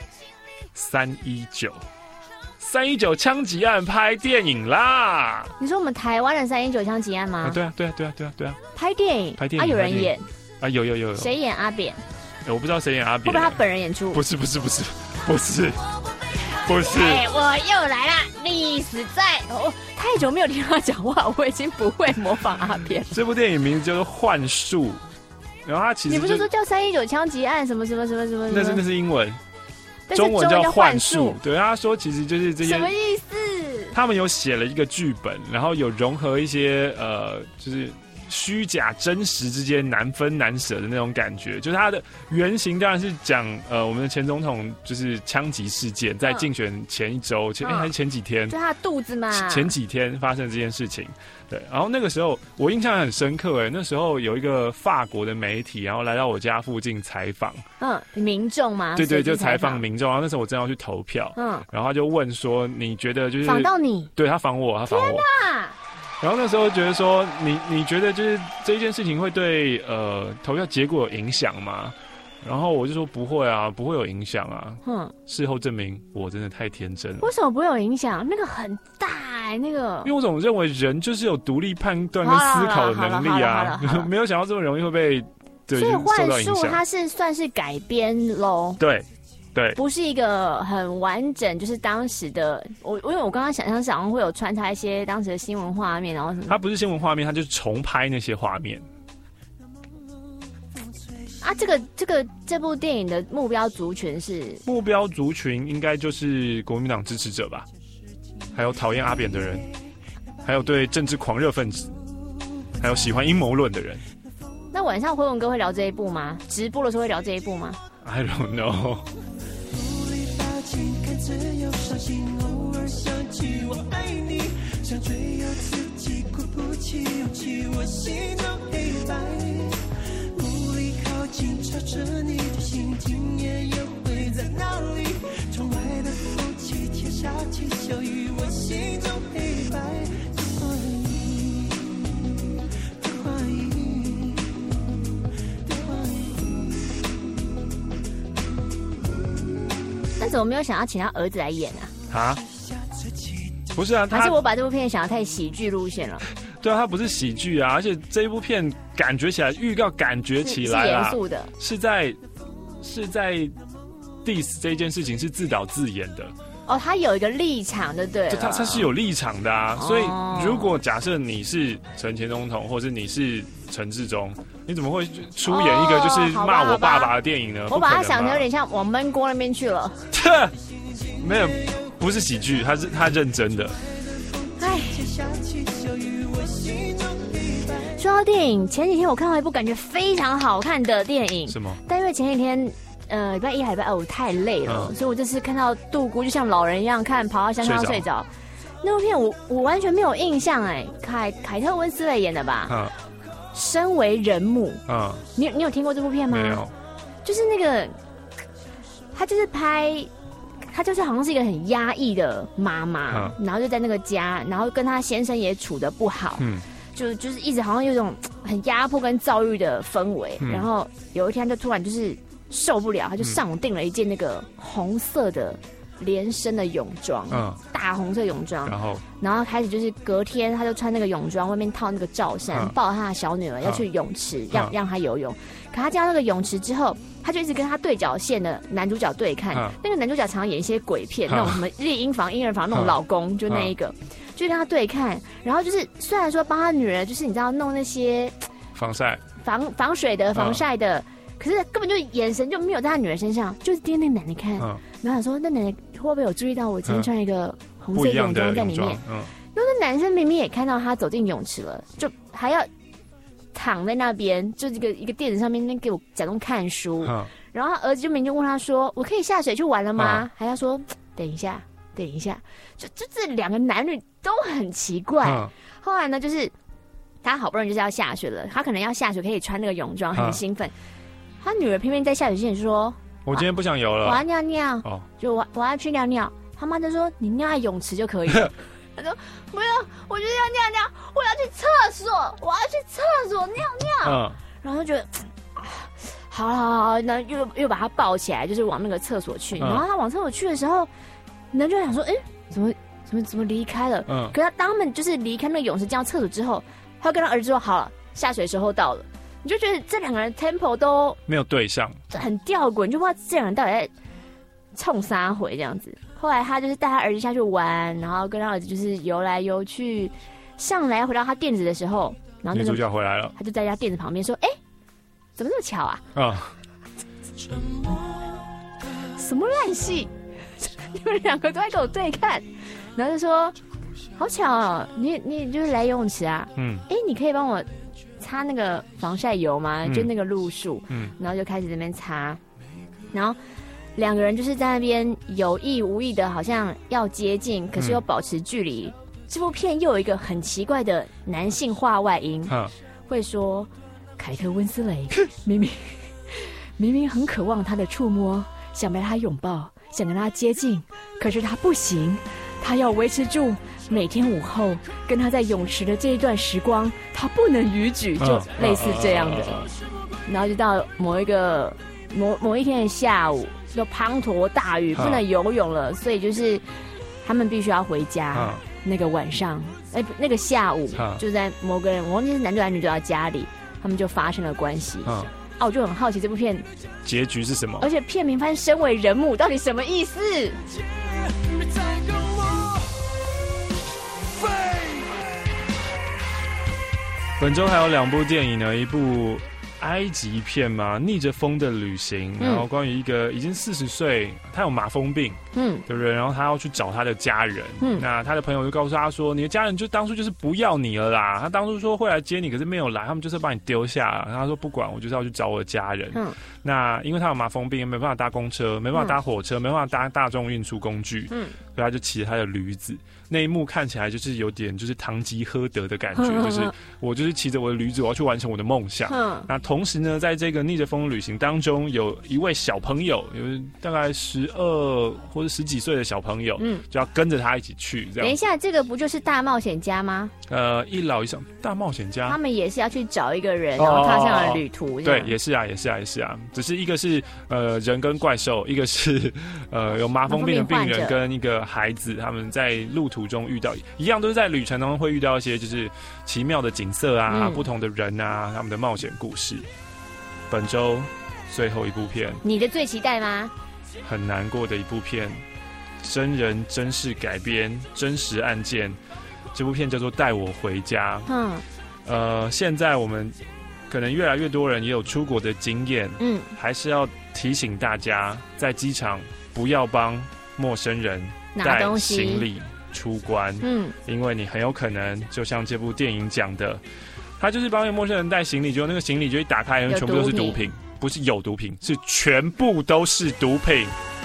319》。319枪击案拍电影啦！ 你说我们台湾的319枪击案吗？ 对啊。 拍电影啊，有人演啊，有。 谁演阿扁？ 我不知道谁演阿扁， 会不会他本人演出？ 不是。 我又来了，历史在太久没有听他讲话，我已经不会模仿阿扁。 这部电影名字叫做《幻术》，然后他其实你不是说叫319枪击案什么？ 那是英文。中文叫幻术，对，他说其实就是这些什么意思？ 他们有写了一个剧本，然后有融合一些就是虚假真实之间难分难舍的那种感觉。就是它的原型当然是讲我们的前总统就是枪击事件，在竞选前一周，还是前几天， 就他的肚子嘛， 前几天发生这件事情。对，然后那个时候我印象很深刻，那时候有一个法国的媒体，然后来到我家附近采访， 民众嘛， 对，就采访民众。然后那时候我正要去投票，然后他就问说，你觉得就是访到你？ 对，他访我。天哪！然后那时候觉得说，你觉得就是这一件事情会对投票结果有影响吗？然后我就说不会啊，不会有影响啊。事后证明我真的太天真了。 为什么不会有影响？那个很大那个。 因为我总认为人就是有独立判断跟思考的能力啊，没有想到这么容易会被所以幻术它是算是改编咯。 对， 不是一个很完整，就是当时的因为我刚刚想象好像会有穿插一些当时的新闻画面，然后什么。 它不是新闻画面，它就是重拍那些画面。 啊，这部电影的目标族群应该就是国民党支持者吧，还有讨厌阿扁的人，还有对政治狂热分子。 还有喜欢阴谋论的人。 那晚上辉文哥会聊这一部吗？直播的时候会聊这一部吗 ？I don't know。 想追有自己，鼓不起勇气，我心中黑白，无力靠近，朝着你的心，今夜又会在哪里？窗外的空气，天下起小雨，我心中黑白的怀疑，的怀疑，的怀疑。那怎么没有想要请他儿子来演啊？ 啊？不是啊， 还是我把这部片想得太喜剧路线了。 对啊，它不是喜剧啊，而且这一部片感觉起来，预告感觉起来是严肃的， 是在 diss 这件事情是自导自演的。 哦，他有一个立场的，对， 他是有立场的啊。所以如果假设你是陈前总统，或是你是陈志忠，你怎么会出演一个就是骂我爸爸的电影呢？ 我把它想成有点像往闷锅那边去了。 没有。不是喜剧，他认真的。 哎，说到电影，前几天我看到一部感觉非常好看的电影。 什么？ 但因为前几天礼拜一、礼拜二我太累了，所以我这次看到杜姑就像老人一样跑到香港睡着。那部片我完全没有印象哎，凯特温斯蕾演的吧？身为人母。你有听过这部片吗？ 没有。 就是那个，他就是拍。她就是好像是一个很压抑的妈妈，然后就在那个家，然后跟她先生也处得不好，就是一直好像有一种很压迫跟躁郁的氛围，然后有一天就突然就是受不了，她就上网订了一件那个红色的连身的泳装，大红色泳装，然后开始就是隔天她就穿那个泳装，外面套那个罩衫，抱她的小女儿要去泳池，让她游泳。可她进到那个泳池之后，她就一直跟她对角线的男主角对看。那个男主角常常演一些鬼片，那种什么猎婴房、婴儿房那种老公，就那一个，就跟他对看。然后就是虽然说帮他女儿，就是你知道弄那些防晒、 防水的、防晒的，可是根本就眼神就没有在他女儿身上，就是盯那奶奶看。然后想说，那奶奶会不会有注意到我今天穿一个红色泳装在里面？因为那男生明明也看到他走进泳池了，就还要躺在那边，就一个垫子上面那给我假装看书。然后他儿子就明就问他说：“我可以下水去玩了吗？”还要说等一下，就这两个男女都很奇怪。后来呢，就是他好不容易就是要下水了，他可能要下水可以穿那个泳装，很兴奋。他女儿偏偏在下水之前说：“ 我今天不想游了， 我要尿尿。”就我要去尿尿。他妈就说：“你尿在泳池就可以了。”他说：“不要，我就是要尿尿，我要去厕所，我要去厕所尿尿。”然后就觉得好，那又把他抱起来，就是往那个厕所去。然后他往厕所去的时候，男就想说：“怎么离开了？”可是当他们就是离开那个泳池进到厕所之后，他跟他儿子说：“好了，下水时候到了。”你就觉得这两个人 tempo 都没有对上， 很吊诡，你就不知道这两个人到底在冲啥回这样子。后来他就是带他儿子下去玩，然后跟他儿子就是游来游去，上来回到他垫子的时候，然后女主角回来了， 他就在他垫子旁边说：“哎，怎么这么巧啊？”什么烂戏？你们两个都在跟我对看，然后就说：“好巧哦，你就是来游泳池啊？你可以帮我擦那个防晒油吗？就那个露宿。”然后就开始在那边擦，然后两个人就是在那边有意无意的，好像要接近，可是又保持距离。这部片又有一个很奇怪的男性话外音，会说：“凯特温斯蕾明明很渴望他的触摸，想被他拥抱，想跟他接近，可是他不行，他要维持住每天午后跟他在泳池的这一段时光，他不能逾矩，就类似这样的。然后就到某一天的下午，就滂沱大雨，不能游泳了，所以就是他们必须要回家。那个晚上，那个下午，就在某个人，我忘记是男主还是女主角家里，他们就发生了关系。我就很好奇这部片结局是什么， 而且片名翻身为人母到底什么意思？ 本周还有2部电影呢，一部埃及片嘛，逆着风的旅行，然后关于一个已经40岁，他有马蜂病， 对不对？然后他要去找他的家人，那他的朋友就告诉他说，你的家人就当初就是不要你了啦，他当初说会来接你，可是没有来，他们就是把你丢下了。然后他说不管，我就是要去找我的家人。那因为他有麻风病，没办法搭公车，没办法搭火车，没办法搭大众运输工具，所以他就骑着他的驴子。那一幕看起来就是有点就是堂吉诃德的感觉，就是我就是骑着我的驴子，我要去完成我的梦想。那同时呢，在这个逆着风旅行当中，有一位小朋友，有大概12或者10几岁的小朋友，就要跟着他一起去。这样。 等一下，这个不就是大冒险家吗？ 一老一少大冒险家， 他们也是要去找一个人，然后踏上了旅途。 对，也是啊。只是一个是人跟怪兽，一个是有麻风病的病人跟一个孩子，他们在路途中遇到一样，都是在旅程当中会遇到一些就是奇妙的景色啊，不同的人啊，他们的冒险故事。本周最后一部片， 你的最期待吗？ 很难过的一部片，真人真事改编真实案件，这部片叫做《带我回家》。现在我们可能越来越多人也有出国的经验，还是要提醒大家，在机场不要帮陌生人带行李出关，因为你很有可能就像这部电影讲的，他就是帮陌生人带行李，结果那个行李就一打开，全部都是毒品，不是有毒品，是全部都是毒品。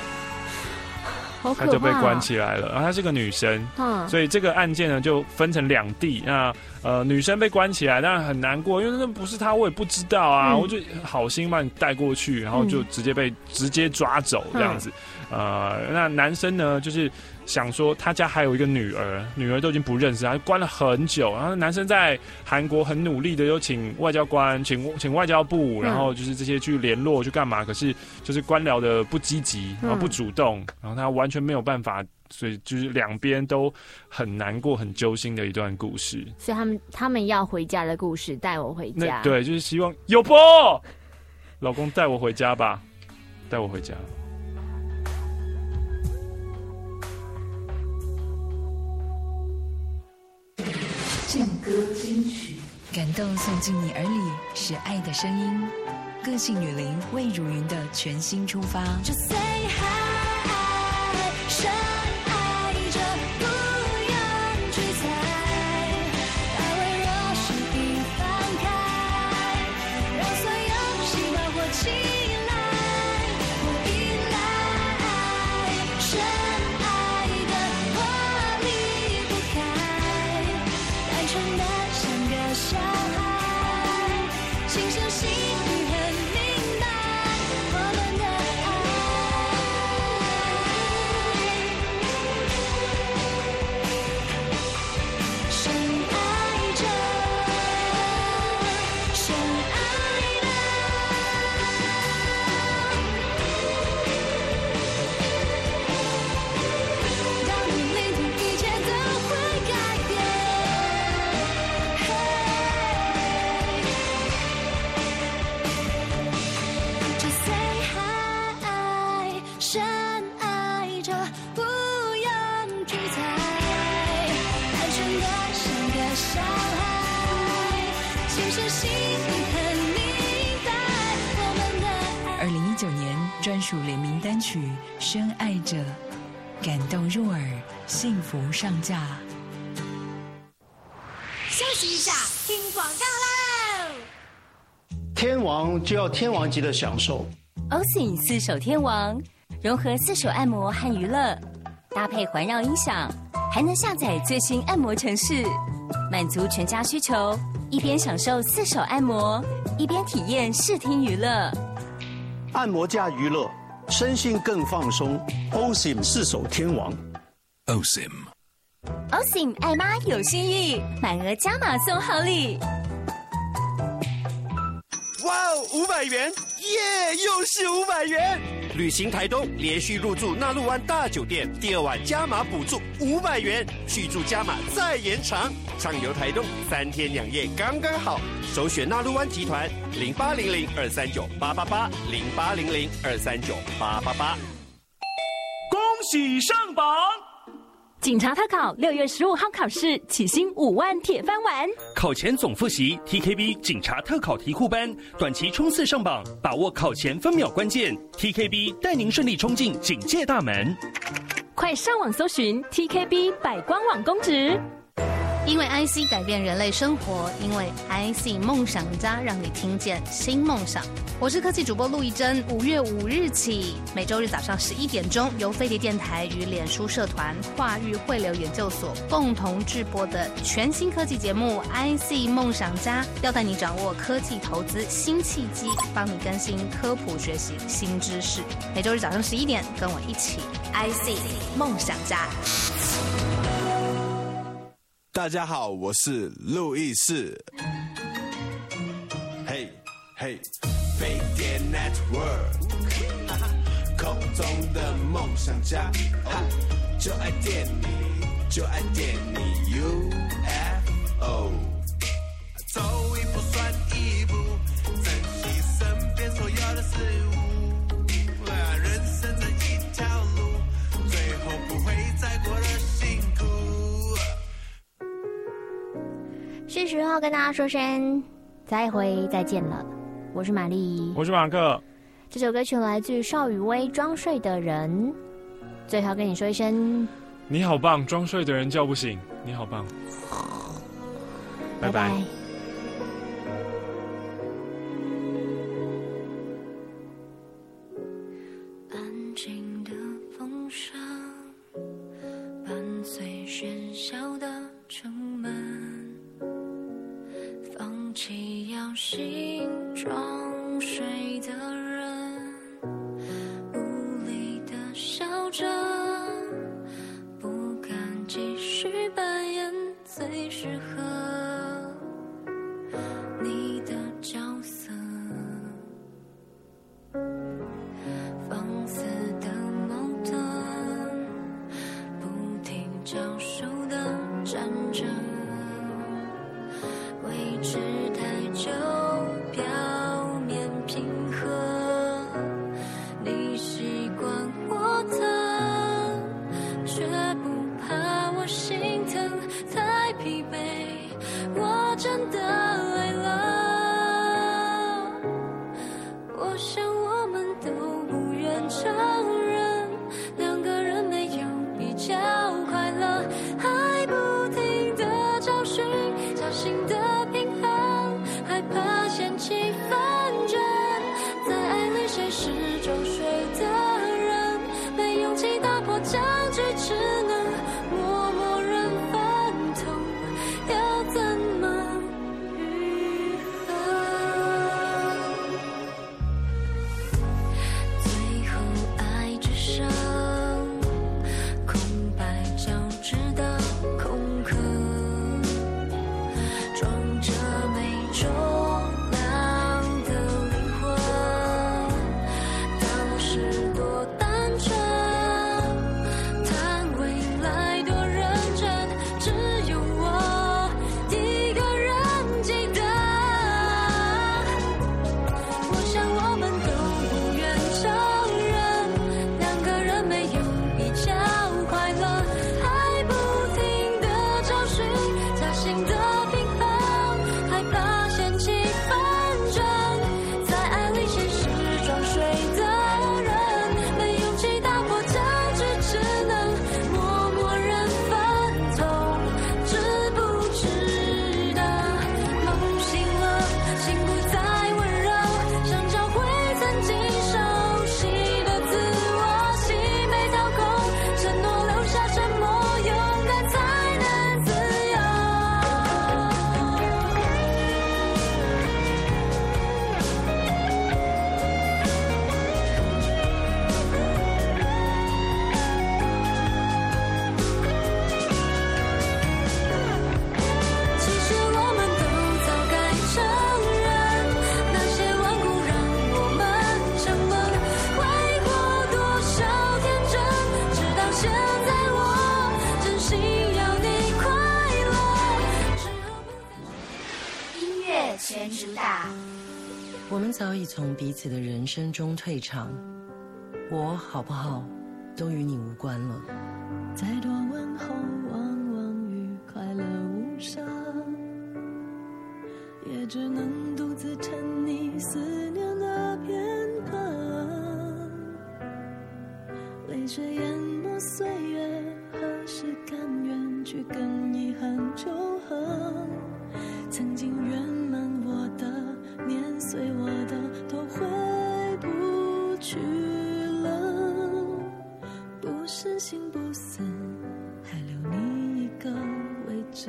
他就被关起来了，然后她是个女生，所以这个案件呢就分成2地。那女生被关起来，当然很难过，因为那不是她，我也不知道啊，我就好心把你带过去，然后就直接抓走这样子。那男生呢就是想说他家还有一个女儿都已经不认识他，关了很久。然后男生在韩国很努力的有请外交官，请外交部，然后就是这些去联络去干嘛，可是就是官僚的不积极，然后不主动，然后他完全没有办法，所以就是两边都很难过很揪心的一段故事。 所以他们要回家的故事，带我回家。 对，就是希望有波老公带我回家吧，带我回家。 劲歌金曲，感动送进你耳里，是爱的声音。个性女伶魏如云的全新出发。 就 say hi， 深爱着不用去猜，爱微弱时一放开，让所有细胞活起来。我依赖深爱的我离不开，单纯的像个小孩，轻声细语很明白我们的爱，深爱着，深爱的。当你聆听，一切都会改变。就 say hi， 深爱着，不用去猜，单纯的像个小孩，轻声细语很明白我们的爱。 2019年专属联名单曲《深爱着》，感动入耳，幸福上架。 休息一下，听广告喽。 天王就要天王级的享受。 Osim 4手天王融合4手按摩和娱乐，搭配环绕音响，还能下载最新按摩程式，满足全家需求。一边享受4手按摩，一边体验视听娱乐。 按摩加娱乐，身心更放松。Osim 4手天王。 Osim 爱妈有心意，满额加码送好礼。 哇哦，500元，耶，又是500元！旅行台东，连续入住纳鹿湾大酒店，第2晚加码补助500元，续住加码再延长，畅游台东3天2夜刚刚好。首选纳鹿湾集团0800-239-888 0800-239-888。 恭喜上榜！ 警察特考6月15号考试，起薪5万铁饭碗。 考前总复习 TKB 警察特考题库班，短期冲刺上榜，把握考前分秒关键。TKB 带您顺利冲进警界大门。 快上网搜寻 TKB 百官网公职。 因为 IC 改变人类生活，因为 IC 梦想家让你听见新梦想。我是科技主播陆一真，5月5日起，每周日早上11点钟，由飞碟电台与脸书社团跨域汇流研究所共同制播的全新科技节目 IC 梦想家，要带你掌握科技投资新契机，帮你更新科普学习新知识。每周日早上11点，跟我一起 IC 梦想家。 大家好，我是路易士。嘿，嘿，飞碟 Network， 空中的梦想家，就爱电你，就爱电你 UFO。走一步算一步，珍惜身边所有的事物。人生这一条路，最后不会再过得辛苦。 是时候跟大家说声再会，再见了。我是玛丽， 我是马克。 这首歌曲来自邵雨薇《装睡的人》，最后跟你说一声你好棒，装睡的人叫不醒，你好棒，拜拜。 安静的风声伴随喧嚣的城门，放弃要醒装睡的人，无力的笑着，不敢继续扮演最适合你的角色，放肆的矛盾，不停交手的战争，维持太久，表面平和，你习惯我疼，却不怕我心疼，太疲惫，我真的累了。我想我们都不愿承认，两个人没有比较快乐，还不停地找寻侥幸的平衡，害怕掀起纷争，在爱里谁是装睡的人，没勇气打破僵局，只能默默忍分痛，要怎么愈合？最后爱只剩空白交织的空壳，装着没重量的灵魂，当时多单纯，谈未来多认真，只有我一个人记得。我想我们都不愿承认，两个人没有比较快乐，还不停地找寻侥幸的平衡，害怕掀起纷争，在爱里谁是装睡的人，没勇气打破僵局，只能默默忍分痛，知不值得？梦醒了，心不再温柔，想找回曾经熟悉的自我，心被掏空，承诺留下沉默，勇敢才能自由。其实我们都早该承认，那些顽固让我们沉沦，挥霍多少天真，直到现在我真心要你快乐。 音乐全主打， 我们早已从彼此的人生中退场，我好不好都与你无关了。 再多问候往往与快乐无伤，也只能独自沉溺思念的片刻，泪水淹没岁月，何时甘愿去跟遗憾求和？曾经圆满我的，年岁我的，都回不去了。不是心不死，还留你一个位置，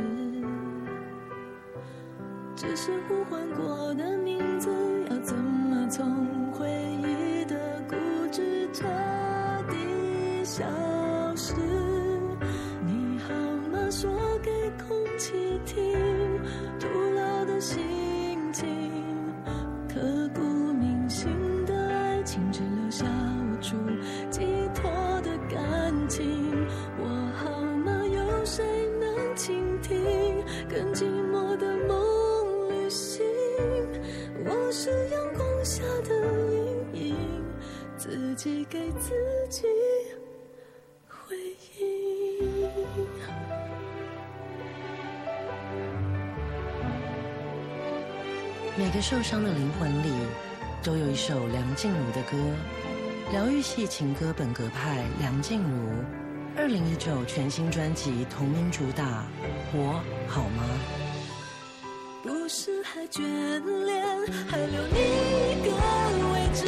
只是呼唤过的名字，要怎么从回忆的固执彻底消失？你好吗？说给空气听，徒劳的心情，刻骨铭心的爱情，只留下无处寄托的感情。我好吗？有谁能倾听？更寂寞的梦旅行，我是阳光下的阴影，自己给自己回应。 每个受伤的灵魂里，都有一首梁静茹的歌，疗愈系情歌本格派梁静茹，2019全新专辑同名主打《我好吗》。 不是还眷恋，还留你一个位置，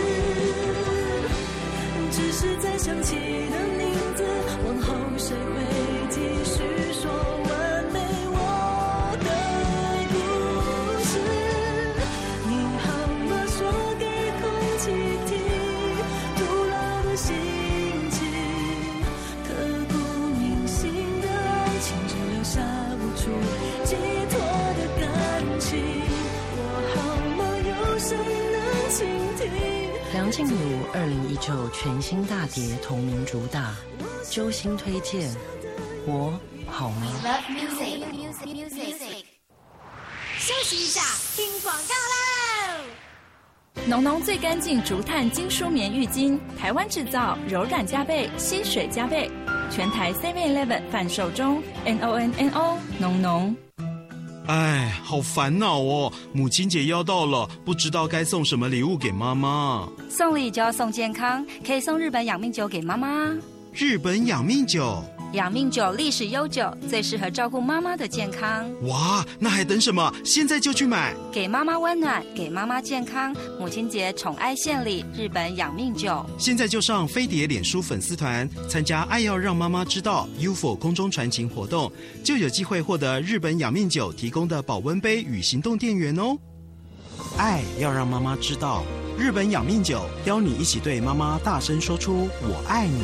只是在想起的名字，往后谁会继续说完美我的故事？你好吗？说给空气听，徒劳的心情，刻骨铭心的爱情，只留下无处寄托的感情。我好吗？有谁能倾听？ 梁静茹2019全新大碟同名主打，揪心推荐《我好吗》。 Love music。休息一下，听广告喽！ 浓浓最干净竹炭精梳棉浴巾，台湾制造，柔软加倍，吸水加倍，全台 7-Eleven 贩售中。NONNO 浓浓。 哎，好烦恼哦！母亲节要到了，不知道该送什么礼物给妈妈。 送礼就要送健康，可以送日本养命酒给妈妈。 日本养命酒， 养命酒历史悠久，最适合照顾妈妈的健康。 哇，那还等什么？现在就去买！ 给妈妈温暖，给妈妈健康。母亲节宠爱献礼，日本养命酒。 现在就上飞碟脸书粉丝团参加爱要让妈妈知道 UFO 空中传情活动，就有机会获得日本养命酒提供的保温杯与行动电源哦。爱要让妈妈知道，日本养命酒邀你一起对妈妈大声说出我爱你。